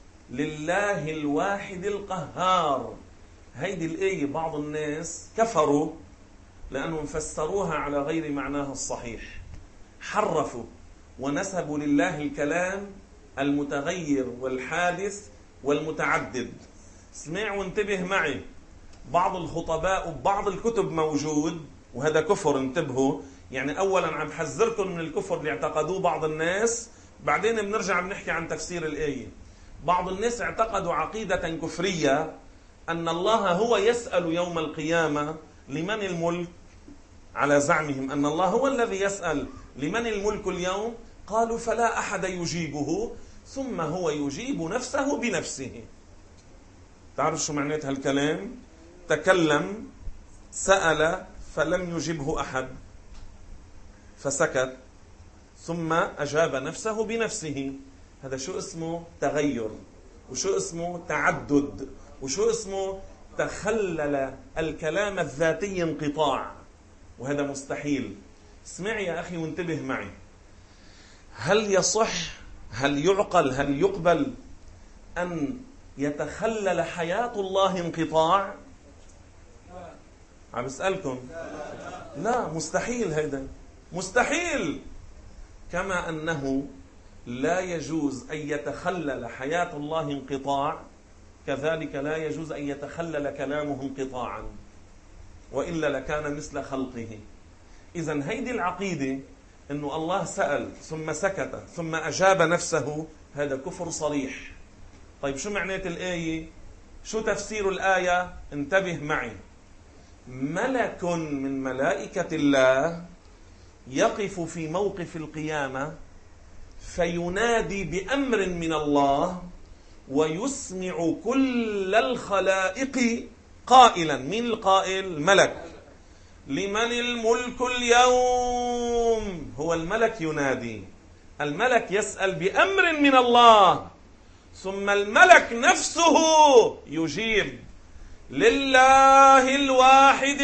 لله الواحد القهار. هيدي الآية بعض الناس كفروا لأنهم فسروها على غير معناها الصحيح، حرفوا ونسبوا لله الكلام المتغير والحادث والمتعدد. اسمع وانتبه معي، بعض الخطباء وبعض الكتب موجود، وهذا كفر، انتبهوا. يعني أولا عم حذركم من الكفر اللي اعتقدوه بعض الناس، بعدين بنرجع بنحكي عن تفسير الآية. بعض الناس اعتقدوا عقيدة كفرية أن الله هو يسأل يوم القيامة لمن الملك، على زعمهم أن الله هو الذي يسأل لمن الملك اليوم، قالوا فلا أحد يجيبه ثم هو يجيب نفسه بنفسه. تعرف شو معنات هالكلام؟ تكلم، سأل فلم يجبه أحد فسكت، ثم أجاب نفسه بنفسه. هذا شو اسمه؟ تغير، وشو اسمه؟ تعدد، وشو اسمه؟ تخلل الكلام الذاتي انقطاع، وهذا مستحيل. اسمع يا أخي وانتبه معي. هل يصح، هل يعقل، هل يقبل أن يتخلل حياة الله انقطاع؟ عم بسألكم. لا، مستحيل، هذا مستحيل. كما أنه لا يجوز أن يتخلل حياة الله انقطاع، كذلك لا يجوز أن يتخلل كلامه انقطاعا، وإلا لكان مثل خلقه. إذن هيدي العقيدة أنه الله سأل ثم سكت ثم أجاب نفسه، هذا كفر صريح. طيب شو معنات الآية؟ شو تفسير الآية؟ انتبه معي. ملك من ملائكة الله يقف في موقف القيامة فينادي بأمر من الله ويسمع كل الخلائق قائلا. من القائل؟ ملك. لمن الملك اليوم؟ هو الملك ينادي، الملك يسأل بأمر من الله، ثم الملك نفسه يجيب. لله الواحد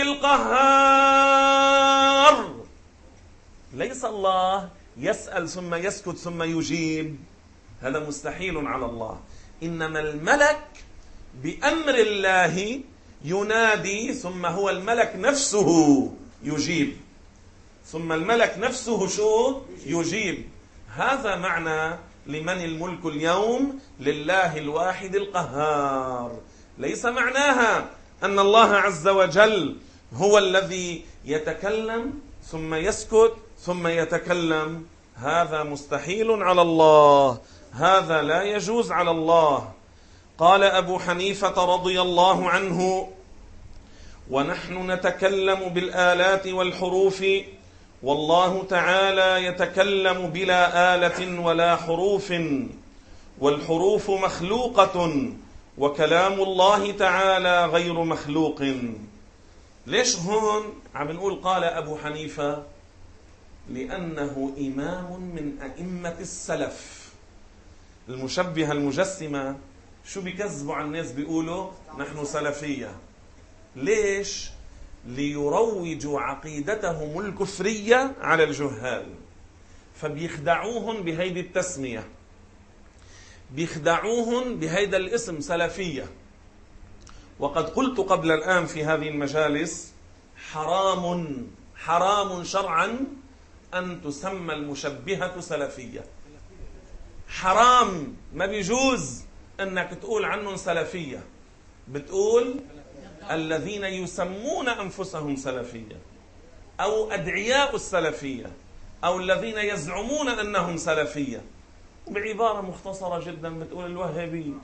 القهار. ليس الله يسأل ثم يسكت ثم يجيب، هذا مستحيل على الله. إنما الملك بأمر الله ينادي، ثم هو الملك نفسه يجيب. ثم الملك نفسه شو؟ يجيب. هذا معنى لمن الملك اليوم؟ لله الواحد القهار. ليس معناها أن الله عز وجل هو الذي يتكلم ثم يسكت ثم يتكلم، هذا مستحيل على الله، هذا لا يجوز على الله. قال أبو حنيفة رضي الله عنه: ونحن نتكلم بالآلات والحروف، والله تعالى يتكلم بلا آلة ولا حروف، والحروف مخلوقة وكلام الله تعالى غير مخلوق. ليش هون عم نقول قال أبو حنيفة؟ لأنه إمام من أئمة السلف. المشبهة المجسمة شو بيكذبوا عن الناس؟ بيقولوا نحن سلفية. ليش؟ ليروجوا عقيدتهم الكفرية على الجهال، فبيخدعوهم بهيدي التسمية، بيخدعوهم بهيدا الاسم سلفية. وقد قلت قبل الآن في هذه المجالس: حرام حرام شرعا أن تسمى المشبهة سلفية. حرام، ما بيجوز أنك تقول عنهم سلفية. بتقول الذين يسمون أنفسهم سلفية، أو أدعياء السلفية، أو الذين يزعمون أنهم سلفية. وبعبارة مختصرة جدا بتقول الوهابي،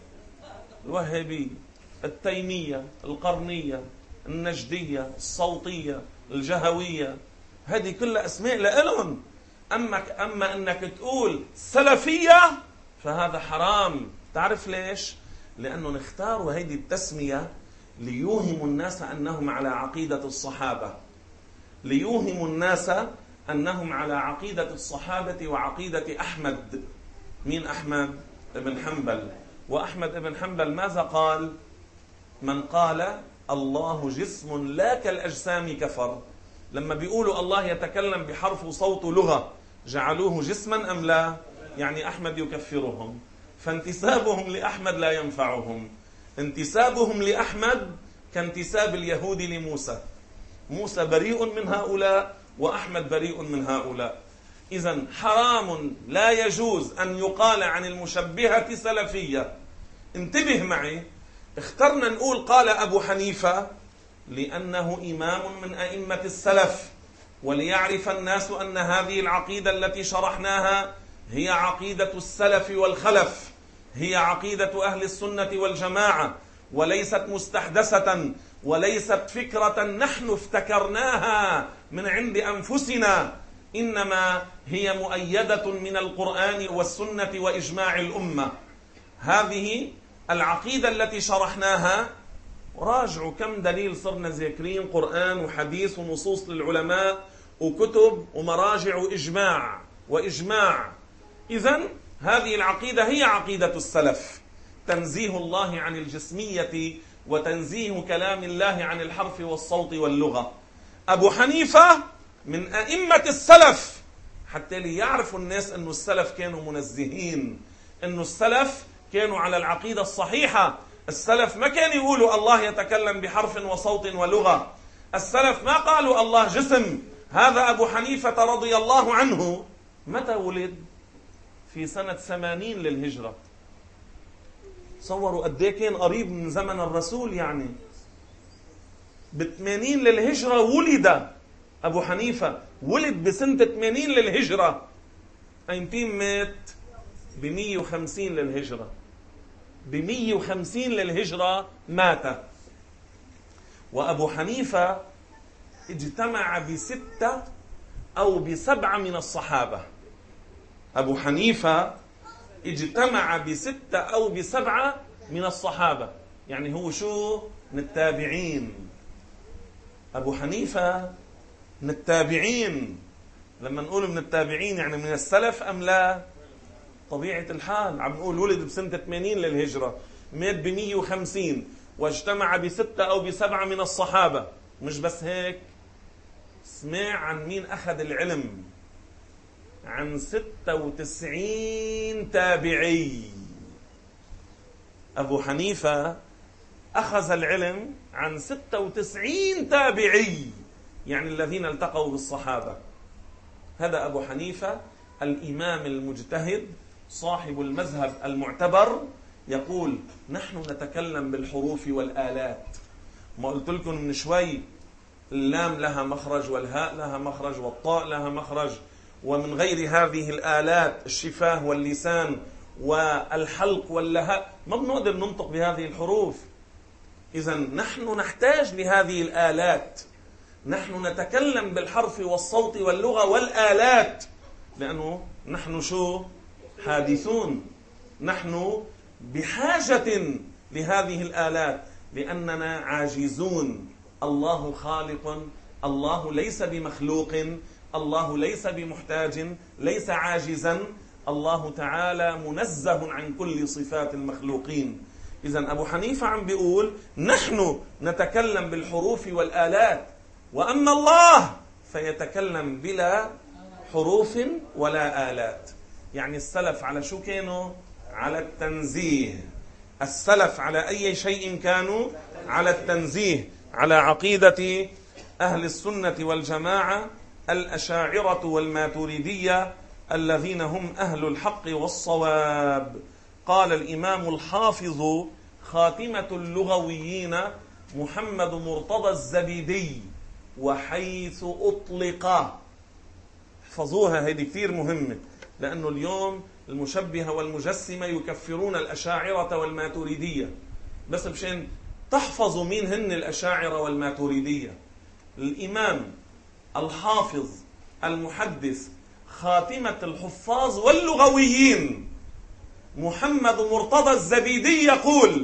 الوهابي، التيمية، القرنية، النجدية، الصوتية، الجهوية، هذه كلها أسماء لهم. أما, أما أنك تقول سلفية فهذا حرام. تعرف ليش؟ لأنه نختاروا هذه التسمية ليوهموا الناس أنهم على عقيدة الصحابة، ليوهموا الناس أنهم على عقيدة الصحابة وعقيدة أحمد. مين أحمد ابن حنبل؟ وأحمد ابن حنبل ماذا قال؟ من قال الله جسم لا كالأجسام كفر. لما بيقولوا الله يتكلم بحرف وصوت لغة، جعلوه جسما أم لا؟ يعني أحمد يكفرهم، فانتسابهم لأحمد لا ينفعهم. انتسابهم لأحمد كانتساب اليهود لموسى، موسى بريء من هؤلاء وأحمد بريء من هؤلاء. إذن حرام، لا يجوز أن يقال عن المشبهة سلفية. انتبه معي، اخترنا نقول قال أبو حنيفة لأنه إمام من أئمة السلف، وليعرف الناس أن هذه العقيدة التي شرحناها هي عقيدة السلف والخلف، هي عقيدة أهل السنة والجماعة، وليست مستحدثة، وليست فكرة نحن افتكرناها من عند أنفسنا، إنما هي مؤيدة من القرآن والسنة وإجماع الأمة. هذه العقيدة التي شرحناها، راجعوا كم دليل صرنا ذاكرين، قرآن وحديث ونصوص للعلماء وكتب ومراجع وإجماع وإجماع. إذن هذه العقيدة هي عقيدة السلف، تنزيه الله عن الجسمية وتنزيه كلام الله عن الحرف والصوت واللغة. أبو حنيفة من أئمة السلف، حتى ليعرفوا الناس أن السلف كانوا منزهين، أن السلف كانوا على العقيدة الصحيحة. السلف ما كانوا يقولوا الله يتكلم بحرف وصوت ولغة، السلف ما قالوا الله جسم. هذا أبو حنيفة رضي الله عنه متى ولد؟ في سنة ثمانين للهجرة. تصوروا قد ايه كان قريب من زمن الرسول، يعني بثمانين للهجرة ولد أبو حنيفة، ولد بسنة ثمانين للهجرة. أيمتى مات؟ بمية وخمسين للهجرة، بمية وخمسين للهجرة مات. وأبو حنيفة اجتمع بستة أو بسبعة من الصحابة. أبو حنيفة اجتمع بستة أو بسبعة من الصحابة، يعني هو شو؟ من التابعين. أبو حنيفة من التابعين. لما نقول من التابعين يعني من السلف أم لا؟ طبيعة الحال عم نقول ولد بسنة ثمانين للهجرة، مات ب مئة وخمسين، واجتمع بستة أو بسبعة من الصحابة. مش بس هيك، سمع عن مين أخذ العلم؟ عن ستة وتسعين تابعي. أبو حنيفة أخذ العلم عن ستة وتسعين تابعي، يعني الذين التقوا بالصحابة. هذا أبو حنيفة الإمام المجتهد صاحب المذهب المعتبر، يقول نحن نتكلم بالحروف والآلات. ما قلت لكم من شوي اللام لها مخرج والهاء لها مخرج والطاء لها مخرج، ومن غير هذه الآلات الشفاه واللسان والحلق واللهاء ما بنقدر ننطق بهذه الحروف. إذا نحن نحتاج لهذه الآلات، نحن نتكلم بالحرف والصوت واللغة والآلات، لأنه نحن شو؟ حادثون. نحن بحاجة لهذه الآلات لأننا عاجزون. الله خالق، الله ليس بمخلوق، الله ليس بمحتاج، ليس عاجزا. الله تعالى منزه عن كل صفات المخلوقين. إذن أبو حنيفة عم بيقول نحن نتكلم بالحروف والآلات، وأما الله فيتكلم بلا حروف ولا آلات. يعني السلف على شو كانوا؟ على التنزيه. السلف على أي شيء كانوا؟ على التنزيه، على عقيدة أهل السنة والجماعة الأشاعرة والماتريدية الذين هم أهل الحق والصواب. قال الإمام الحافظ خاتمة اللغويين محمد مرتضى الزبيدي: وحيث أطلق. احفظوها، هذه كثير مهمة، لأنه اليوم المشبهة والمجسمة يكفرون الأشاعرة والماتريدية. بس مشان تحفظوا مين هن الأشاعرة والماتريدية، الإمام الحافظ المحدث خاتمة الحفاظ واللغويين محمد مرتضى الزبيدي يقول: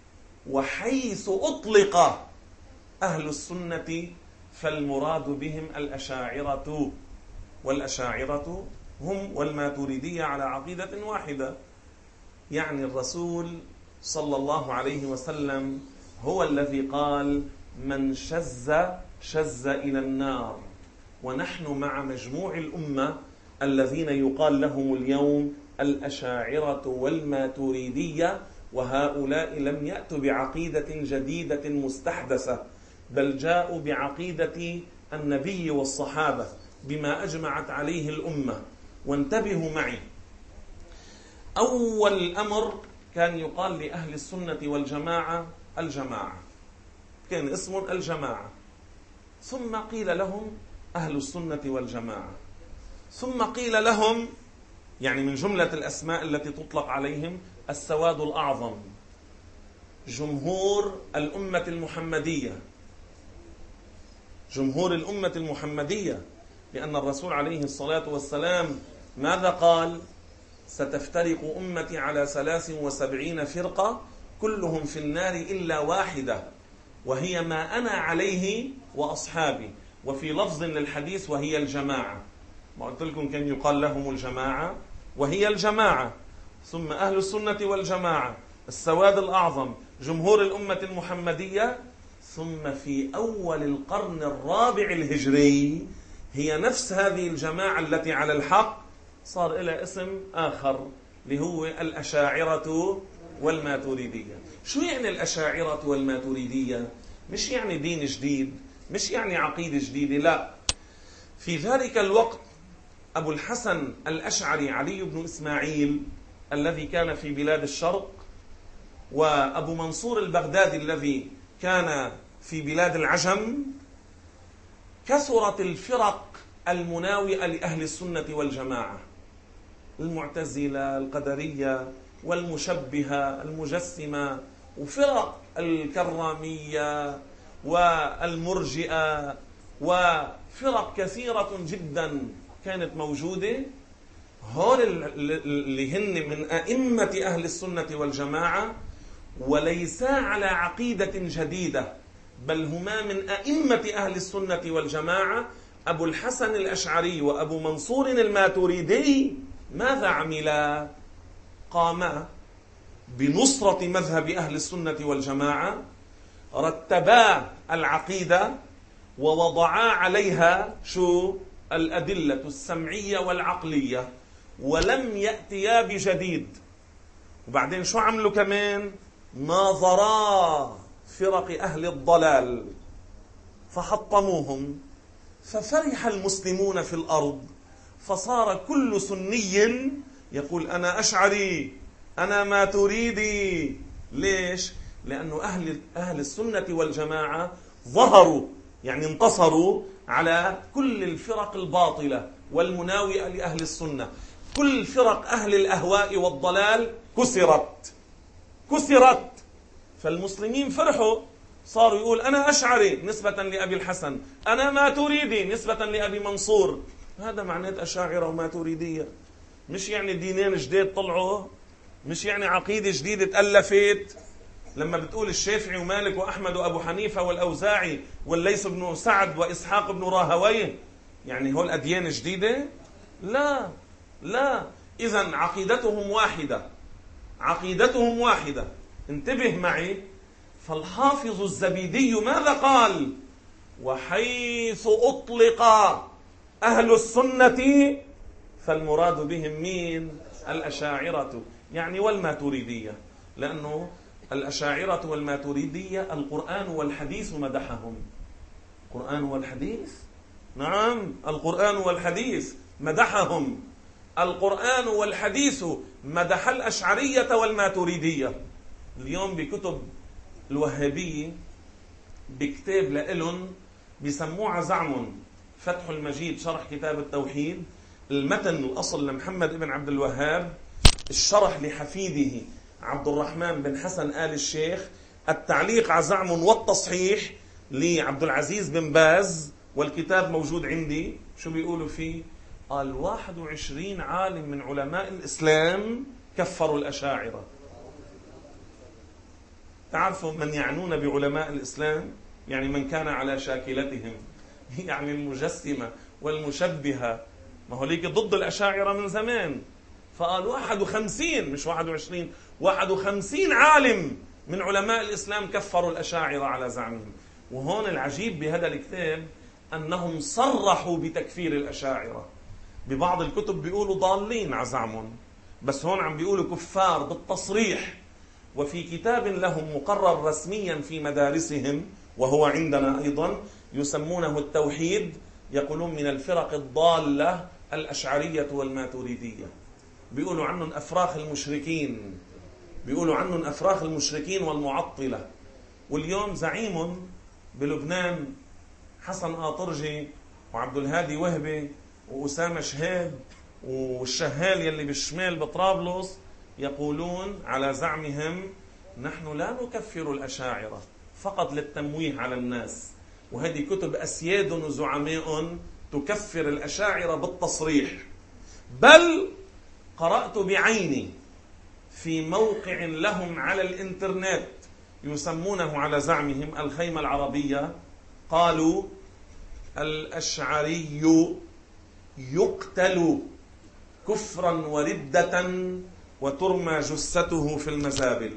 وحيث أطلق أهل السنة فالمراد بهم الأشاعرة، والأشاعرة هم والماتريدية على عقيدة واحدة. يعني الرسول صلى الله عليه وسلم هو الذي قال: من شذ شذ إلى النار. ونحن مع مجموع الأمة الذين يقال لهم اليوم الأشاعرة والماتريدية، وهؤلاء لم يأتوا بعقيدة جديدة مستحدثة، بل جاءوا بعقيدة النبي والصحابة بما أجمعت عليه الأمة. وانتبهوا معي، أول أمر كان يقال لأهل السنة والجماعة الجماعة، كان اسم الجماعة، ثم قيل لهم أهل السنة والجماعة، ثم قيل لهم، يعني من جملة الأسماء التي تطلق عليهم، السواد الأعظم، جمهور الأمة المحمدية، جمهور الأمة المحمدية، لأن الرسول عليه الصلاة والسلام ماذا قال؟ ستفترق أمتي على ثلاث وسبعين فرقة كلهم في النار إلا واحدة وهي ما أنا عليه وأصحابي. وفي لفظ للحديث: وهي الجماعة. ما قلت لكم كان يقال لهم الجماعة، وهي الجماعة، ثم أهل السنة والجماعة، السواد الأعظم، جمهور الأمة المحمدية. ثم في أول القرن الرابع الهجري هي نفس هذه الجماعة التي على الحق صار لها اسم آخر اللي هو الأشاعرة والماتريدية. شو يعني الأشاعرة والماتريدية؟ مش يعني دين جديد، مش يعني عقيدة جديدة، لا. في ذلك الوقت أبو الحسن الأشعري علي بن إسماعيل الذي كان في بلاد الشرق، وأبو منصور البغدادي الذي كان في بلاد العجم، كثرت الفرق المناوئة لأهل السنة والجماعة: المعتزلة، القدرية، والمشبهة، المجسمة، وفرق الكرامية والمرجئة، وفرق كثيرة جدا كانت موجودة. هول اللي هن من أئمة أهل السنة والجماعة، وليس على عقيدة جديدة، بل هما من أئمة أهل السنة والجماعة. أبو الحسن الأشعري وأبو منصور الماتريدي ماذا عملا؟ قاما بنصرة مذهب أهل السنة والجماعة رتبا العقيدة ووضعا عليها شو الأدلة السمعية والعقلية، ولم يأتيا بجديد. وبعدين شو عملوا كمان؟ ناظرا فرق أهل الضلال فحطموهم، ففرح المسلمون في الأرض، فصار كل سني يقول أنا أشعري، أنا ماتريدي. ليش؟ لأنه أهل, أهل السنة والجماعة ظهروا، يعني انتصروا على كل الفرق الباطلة والمناوئة لأهل السنة. كل فرق أهل الأهواء والضلال كسرت كسرت فالمسلمين فرحوا، صاروا يقول أنا أشعري نسبة لأبي الحسن، أنا ماتريدي نسبة لأبي منصور. هذا معنات أشاعرة وماتريدية، مش يعني دينين جديد طلعوا، مش يعني عقيدة جديدة تألفت. لما بتقول الشافعي ومالك وأحمد وأبو حنيفة والأوزاعي والليث بن سعد وإسحاق بن راهويه، يعني هول أديان جديدة؟ لا لا. إذن عقيدتهم واحدة، عقيدتهم واحدة. انتبه معي. فالحافظ الزبيدي ماذا قال؟ وحيث أطلق أهل السنة فالمراد بهم مين؟ الأشاعرة، يعني والماتريدية، لأنه الأشاعرة والماتريدية القرآن والحديث مدحهم. القرآن والحديث، نعم القرآن والحديث مدحهم. القرآن والحديث مدح الأشعرية والماتريدية. اليوم بكتب الوهابية بكتاب لإلن بيسموه عزعم فتح المجيد شرح كتاب التوحيد، المتن الأصل لمحمد بن عبد الوهاب، الشرح لحفيده عبد الرحمن بن حسن آل الشيخ، التعليق عزعم والتصحيح لعبد العزيز بن باز، والكتاب موجود عندي. شو بيقولوا فيه؟ قال واحد وعشرين عالم من علماء الإسلام كفروا الأشاعرة. تعرفوا من يعنون بعلماء الإسلام؟ يعني من كان على شاكلتهم، يعني المجسمة والمشبهة، ما هو ليك ضد الأشاعرة من زمان. فقال واحد وخمسين، مش واحد وعشرين، واحد وخمسين عالم من علماء الإسلام كفروا الأشاعرة على زعمهم. وهون العجيب بهذا الكتاب أنهم صرحوا بتكفير الأشاعرة. ببعض الكتب بيقولوا ضالين على زعمهم، بس هون عم بيقولوا كفار بالتصريح. وفي كتاب لهم مقرر رسميا في مدارسهم وهو عندنا أيضا يسمونه التوحيد، يقولون من الفرق الضالة الأشعرية والماتريدية. بيقولوا عنهم أفراخ المشركين، بيقولوا عنهم أفراخ المشركين والمعطلة. واليوم زعيم بلبنان حسن آطرجي وعبد الهادي وهبي وأسامة شهاب والشهال يلي بالشمال بطرابلس يقولون على زعمهم نحن لا نكفر الأشاعرة، فقط للتمويه على الناس. وهذه كتب أسياد وزعماء تكفر الأشاعرة بالتصريح. بل قرأت بعيني في موقع لهم على الإنترنت يسمونه على زعمهم الخيمة العربية، قالوا الأشعري يقتل كفرا وردة وترمى جثته في المزابل.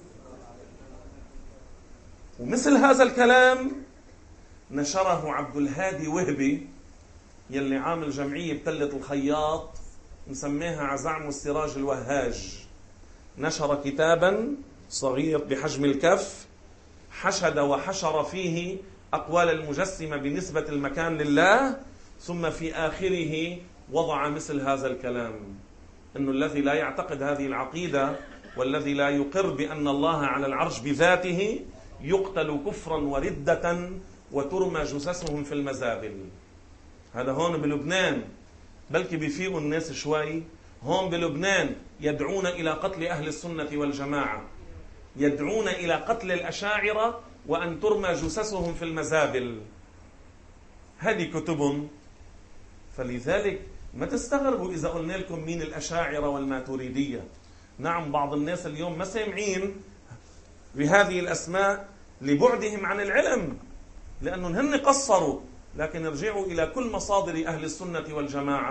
ومثل هذا الكلام نشره عبد الهادي وهبي يلي عامل جمعية بتلة الخياط نسميها عزعم السراج الوهاج. نشر كتابا صغير بحجم الكف، حشد وحشر فيه أقوال المجسمة بنسبة المكان لله، ثم في آخره وضع مثل هذا الكلام، أنه الذي لا يعتقد هذه العقيدة والذي لا يقر بأن الله على العرش بذاته يقتل كفرا وردة وترمى جثثهم في المزابل. هذا هون بلبنان، بلكي بيفيقوا الناس شوي. هون بلبنان يدعون إلى قتل أهل السنة والجماعة، يدعون إلى قتل الأشاعرة وأن ترمى جثثهم في المزابل. هذه كتبهم. فلذلك ما تستغربوا إذا قلنا لكم مين الأشاعرة والماتريدية. نعم بعض الناس اليوم ما سامعين بهذه الأسماء لبعدهم عن العلم، لأنهم هن قصروا. لكن ارجعوا إلى كل مصادر أهل السنة والجماعة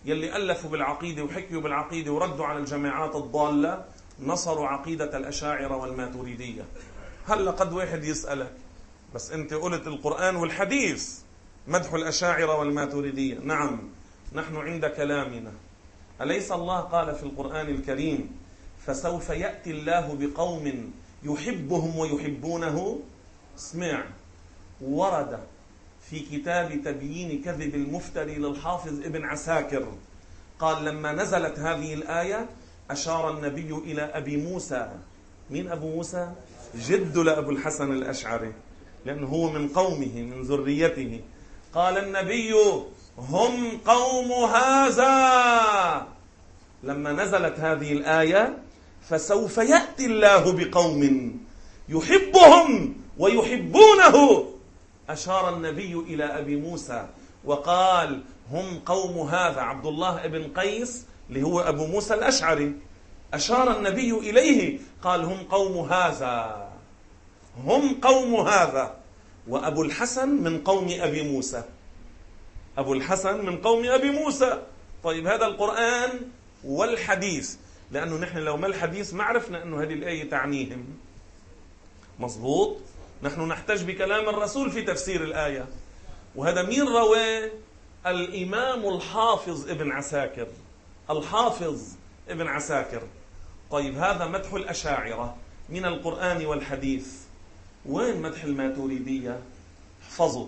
يلي ألفوا بالعقيدة وحكيوا بالعقيدة وردوا على الجماعات الضالة نصروا عقيدة الأشاعرة والماتريدية. هل قد واحد يسألك بس أنت قلت القرآن والحديث مدح الأشاعرة والماتريدية. نعم، نحن عند كلامنا. أليس الله قال في القرآن الكريم فسوف يأتي الله بقوم يحبهم ويحبونه؟ اسمع، ورد في كتاب تبيين كذب المفتري للحافظ ابن عساكر قال لما نزلت هذه الآية أشار النبي إلى أبي موسى. مين أبو موسى؟ جد لأبو الحسن الأشعري، لأنه هو من قومه من ذريته. قال النبي هم قوم هذا. لما نزلت هذه الآية فسوف يأتي الله بقوم يحبهم ويحبونه، أشار النبي إلى أبي موسى وقال هم قوم هذا. عبد الله بن قيس اللي هو أبو موسى الأشعري أشار النبي إليه قال هم قوم هذا، هم قوم هذا. وأبو الحسن من قوم أبي موسى، أبو الحسن من قوم أبي موسى. طيب هذا القرآن والحديث، لأنه نحن لو ما الحديث ما عرفنا أنه هذه الآية تعنيهم. مظبوط، نحن نحتاج بكلام الرسول في تفسير الآية. وهذا مين رواه؟ الإمام الحافظ ابن عساكر، الحافظ ابن عساكر. طيب هذا مدح الأشاعرة من القرآن والحديث. وين مدح الماتريدية؟ احفظوا.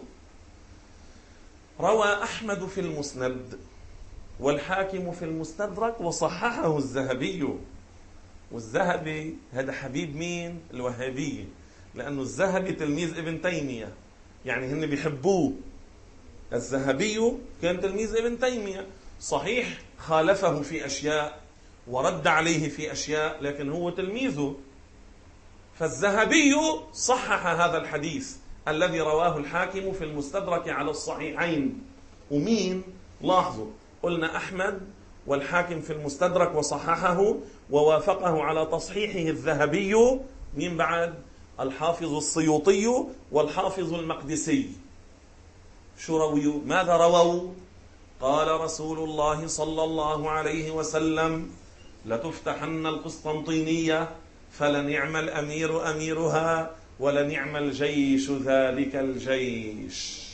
روى أحمد في المسند والحاكم في المستدرك وصححه الذهبي. والذهبي هذا حبيب مين؟ الوهابية، لأنه الذهبي تلميذ ابن تيمية، يعني هن بيحبوه. الذهبي كان تلميذ ابن تيمية، صحيح خالفه في أشياء ورد عليه في أشياء، لكن هو تلميذه. فالذهبي صحح هذا الحديث الذي رواه الحاكم في المستدرك على الصحيحين. ومين؟ لاحظوا، قلنا أحمد والحاكم في المستدرك وصححه ووافقه على تصحيحه الذهبي. مين بعد؟ الحافظ السيوطي والحافظ المقدسي. شو رووا؟ ماذا رووا؟ قال رسول الله صلى الله عليه وسلم لتفتحن القسطنطينية فلنعم الأمير أميرها ولنعم الجيش ذلك الجيش.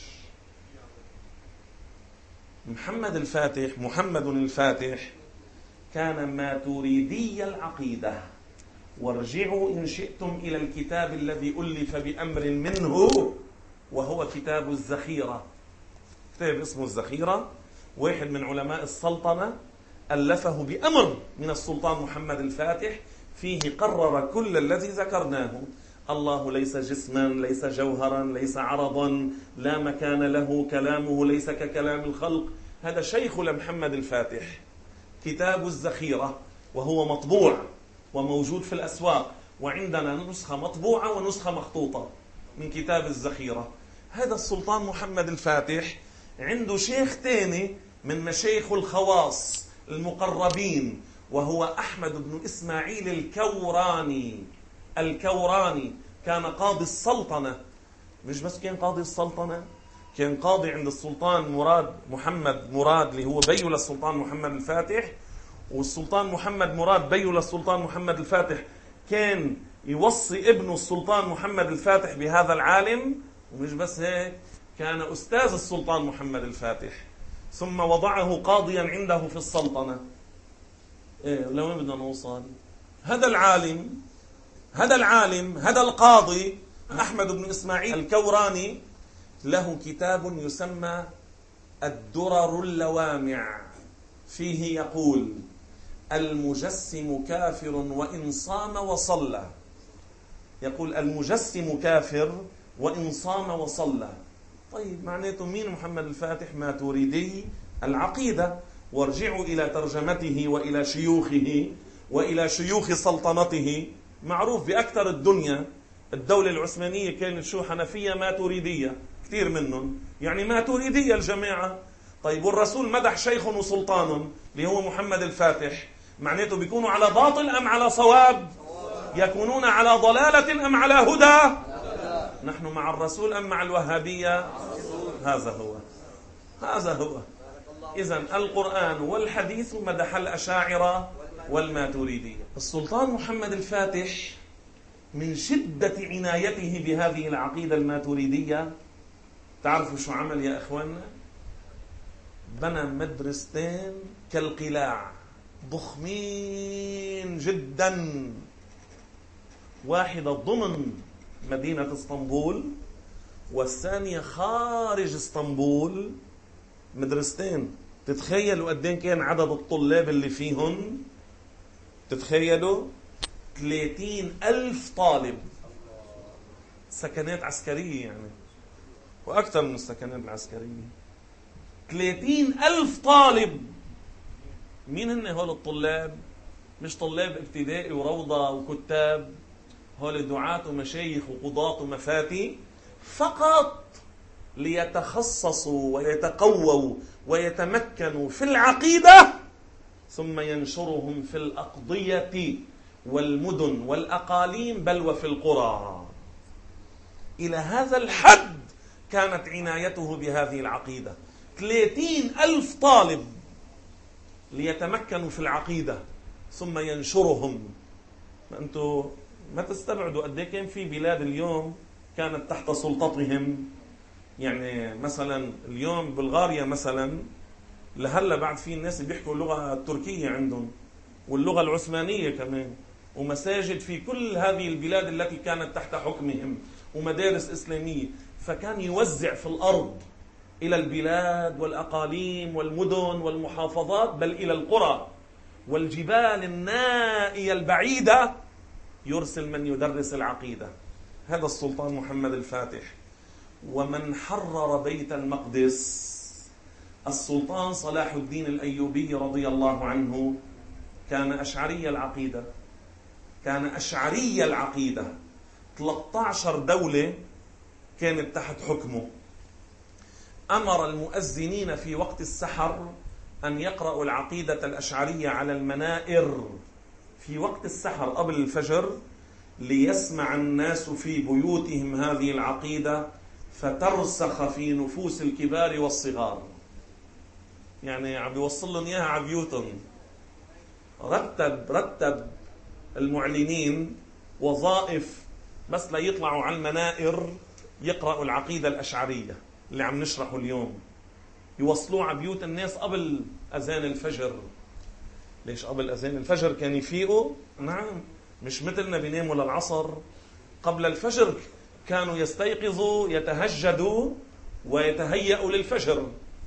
محمد الفاتح محمد الفاتح كان ماتريدي العقيدة. وارجعوا إن شئتم إلى الكتاب الذي ألف بأمر منه وهو كتاب الذخيرة. كتاب اسمه الذخيرة، واحد من علماء السلطنة ألفه بأمر من السلطان محمد الفاتح، فيه قرر كل الذي ذكرناه. الله ليس جسما، ليس جوهرا، ليس عرضا، لا مكان له، كلامه ليس ككلام الخلق. هذا شيخ لمحمد الفاتح. كتاب الذخيرة، وهو مطبوع وموجود في الأسواق، وعندنا نسخة مطبوعة ونسخة مخطوطة من كتاب الذخيرة. هذا السلطان محمد الفاتح عنده شيخ تاني من مشايخ الخواص المقربين، وهو أحمد بن إسماعيل الكوراني. الكوراني كان قاضي السلطنة. مش بس كان قاضي السلطنة، كان قاضي عند السلطان مراد محمد مراد اللي هو بيو للسلطان محمد الفاتح. والسلطان محمد مراد بيو للسلطان محمد الفاتح كان يوصي ابنه السلطان محمد الفاتح بهذا العالم. ومش بس هيك، كان أستاذ السلطان محمد الفاتح، ثم وضعه قاضيا عنده في السلطنة. إيه لوين بدنا نوصل؟ هذا العالم هذا العالم هذا القاضي أحمد بن إسماعيل الكوراني له كتاب يسمى الدرر اللوامع. فيه يقول المجسم كافر وإن صام وصلى. يقول المجسم كافر وإن صام وصلى. طيب معناته مين محمد الفاتح؟ ماتريدي العقيدة. وارجعوا إلى ترجمته وإلى شيوخه وإلى شيوخ سلطنته. معروف بأكثر الدنيا، الدولة العثمانية كانت شو؟ حنفية ماتريدية، كثير منهم يعني ماتريدية الجماعة. طيب والرسول مدح شيخ وسلطان اللي هو محمد الفاتح، معناته بيكونوا على باطل أم على صواب؟ يكونون على ضلالة أم على هدى؟ نحن مع الرسول أم مع الوهابية؟ هذا هو هذا هو إذن القرآن والحديث مدح الأشاعرة والماتريدية. السلطان محمد الفاتح من شدة عنايته بهذه العقيدة الماتريدية، تعرفوا شو عمل يا أخواننا؟ بنى مدرستين كالقلاع ضخمين جدا، واحدة ضمن مدينة اسطنبول والثانية خارج اسطنبول. مدرستين تتخيلوا قدين كان عدد الطلاب اللي فيهن؟ تتخيلوا ثلاثين ألف طالب، سكنات عسكرية يعني وأكثر من السكنات العسكرية. ثلاثين ألف طالب. مين هن هول الطلاب؟ مش طلاب ابتدائي وروضة وكتاب، هول دعاة ومشايخ وقضاة ومفاتي فقط ليتخصصوا ويتقووا ويتمكنوا في العقيدة، ثم ينشرهم في الأقضية والمدن والأقاليم بل وفي القرى. إلى هذا الحد كانت عنايته بهذه العقيدة. ثلاثين ألف طالب ليتمكنوا في العقيدة ثم ينشرهم. ما أنتوا ما تستبعدوا قد ايه كان في بلاد اليوم كانت تحت سلطتهم. يعني مثلا اليوم بلغاريا مثلا لهلا بعد في الناس بيحكوا اللغة التركية عندهم واللغة العثمانية كمان، ومساجد في كل هذه البلاد التي كانت تحت حكمهم ومدارس إسلامية. فكان يوزع في الأرض إلى البلاد والأقاليم والمدن والمحافظات بل إلى القرى والجبال النائية البعيدة، يرسل من يدرس العقيدة. هذا السلطان محمد الفاتح. ومن حرر بيت المقدس السلطان صلاح الدين الأيوبي رضي الله عنه، كان أشعري العقيدة، كان أشعري العقيدة. ثلاثة عشر دولة كانت تحت حكمه. أمر المؤذنين في وقت السحر أن يقرأوا العقيدة الأشعرية على المنائر في وقت السحر قبل الفجر، ليسمع الناس في بيوتهم هذه العقيدة فترسخ في نفوس الكبار والصغار. يعني عم بيوصل لهم إياها على بيوتهم. رتب رتب المعلنين وظائف بس لا يطلعوا على المنائر يقرأوا العقيدة الأشعرية اللي عم نشرحه اليوم، يوصلوه على بيوت الناس قبل أذان الفجر. ليش قبل أذان الفجر؟ كان يفيقوا؟ نعم، مش مثلنا بيناموا للعصر. قبل الفجر كانوا يستيقظوا يتهجدوا ويتهيأوا للفجر.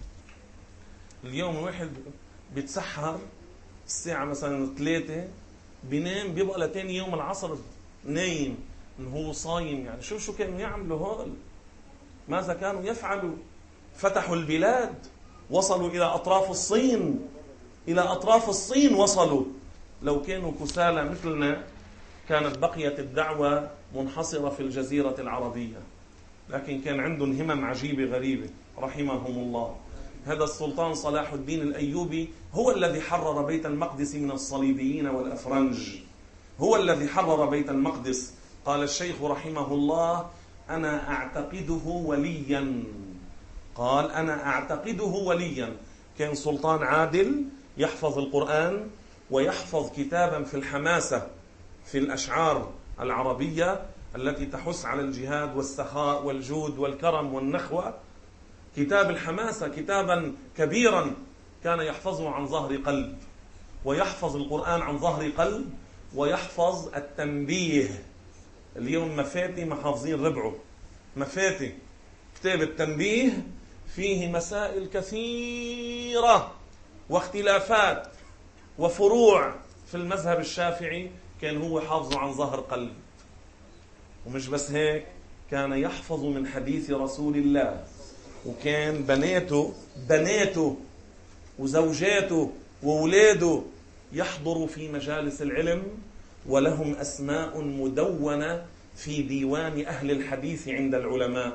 اليوم الواحد بيتسحر الساعة مثلا ثلاثة، بينام بيبقى لتاني يوم العصر نايم إنه هو صايم. يعني شوف شو كانوا يعملوا هول، ماذا كانوا يفعلوا. فتحوا البلاد، وصلوا إلى أطراف الصين، إلى أطراف الصين وصلوا. لو كانوا كسالى مثلنا كانت بقيت الدعوة منحصرة في الجزيرة العربية، لكن كان عندهم همم عجيبة غريبة رحمهم الله. هذا السلطان صلاح الدين الأيوبي هو الذي حرر بيت المقدس من الصليبيين والأفرنج، هو الذي حرر بيت المقدس. قال الشيخ رحمه الله: أنا أعتقده وليا. قال: أنا أعتقده وليا. كان سلطان عادل يحفظ القرآن ويحفظ كتابا في الحماسة في الأشعار العربية التي تحث على الجهاد والسخاء والجود والكرم والنخوة. كتاب الحماسة كتابا كبيرا كان يحفظه عن ظهر قلب، ويحفظ القرآن عن ظهر قلب، ويحفظ التنبيه. اليوم مفاتي محافظين ربعه مفاتي. كتاب التنبيه فيه مسائل كثيرة واختلافات وفروع في المذهب الشافعي، كان هو حافظه عن ظهر قلب. ومش بس هيك، كان يحفظ من حديث رسول الله، وكان بناته بناته وزوجاته وولاده يحضروا في مجالس العلم، ولهم أسماء مدونة في ديوان أهل الحديث عند العلماء.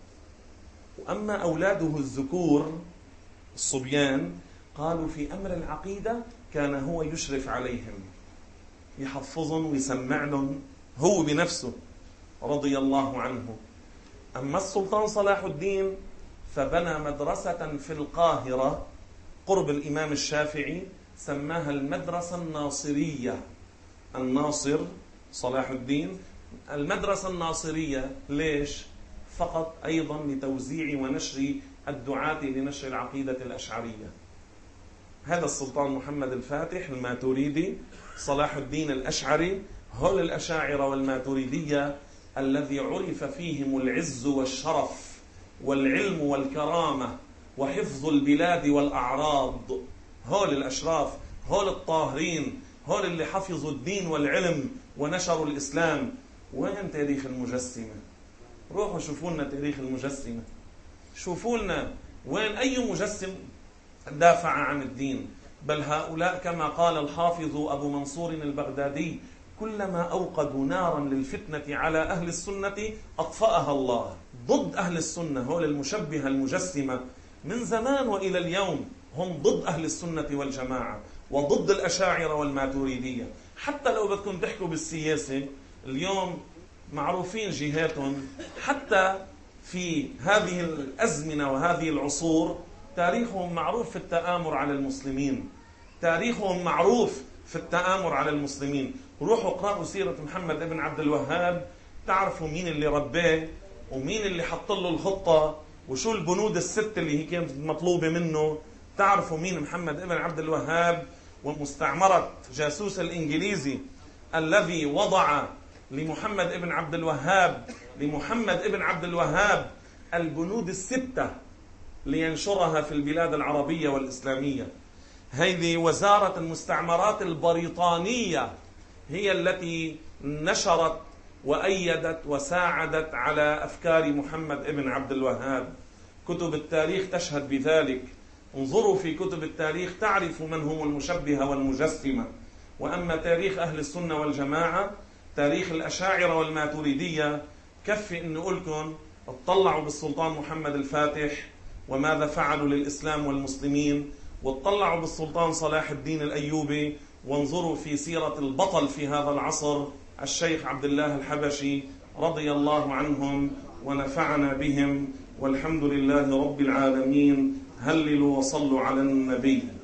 وأما أولاده الذكور الصبيان، قالوا في أمر العقيدة كان هو يشرف عليهم، يحفظهم ويسمع لهم هو بنفسه رضي الله عنه. أما السلطان صلاح الدين فبنى مدرسة في القاهرة قرب الإمام الشافعي سماها المدرسة الناصرية. الناصر صلاح الدين، المدرسة الناصرية. ليش؟ فقط أيضا لتوزيع ونشر الدعاة لنشر العقيدة الأشعرية. هذا السلطان محمد الفاتح الماتريدي صلاح الدين الأشعري، هول الأشاعرة والماتريدية الذي عرف فيهم العز والشرف والعلم والكرامة وحفظ البلاد والأعراض. هول الأشراف، هول الطاهرين، هول اللي حفظوا الدين والعلم ونشروا الإسلام. وين تاريخ المجسمة؟ روحوا شوفوا لنا تاريخ المجسمة، شوفوا لنا وين أي مجسم دافع عن الدين. بل هؤلاء كما قال الحافظ أبو منصور البغدادي: كلما أوقدوا نارا للفتنة على أهل السنة أطفأها الله. ضد أهل السنة هول المشبهة المجسمة من زمان وإلى اليوم هم ضد أهل السنة والجماعة وضد الأشاعرة والماتريدية. حتى لو بدكم تحكوا بالسياسة اليوم معروفين جهاتهم، حتى في هذه الأزمنة وهذه العصور تاريخهم معروف في التآمر على المسلمين، تاريخهم معروف في التآمر على المسلمين. روحوا اقرأوا سيرة محمد بن عبد الوهاب، تعرفوا مين اللي رباه ومين اللي حط له الخطة وشو البنود الست اللي هي كانت مطلوبة منه. تعرفوا مين محمد بن عبد الوهاب ومستعمرة جاسوس الإنجليزي الذي وضع لمحمد بن عبد الوهاب لمحمد بن عبد الوهاب البنود الستة لينشرها في البلاد العربية والإسلامية. هذه وزارة المستعمرات البريطانية هي التي نشرت وأيدت وساعدت على أفكار محمد بن عبد الوهاب. كتب التاريخ تشهد بذلك. انظروا في كتب التاريخ تعرفوا من هم المشبهة والمجسمة. وأما تاريخ أهل السنة والجماعة، تاريخ الأشاعرة والماتريدية، كفي أن أقولكم اطلعوا بالسلطان محمد الفاتح وماذا فعلوا للإسلام والمسلمين، واطلعوا بالسلطان صلاح الدين الأيوبي، وانظروا في سيرة البطل في هذا العصر الشيخ عبد الله الحبشي رضي الله عنهم ونفعنا بهم، والحمد لله رب العالمين. هللوا وصلوا على النبي.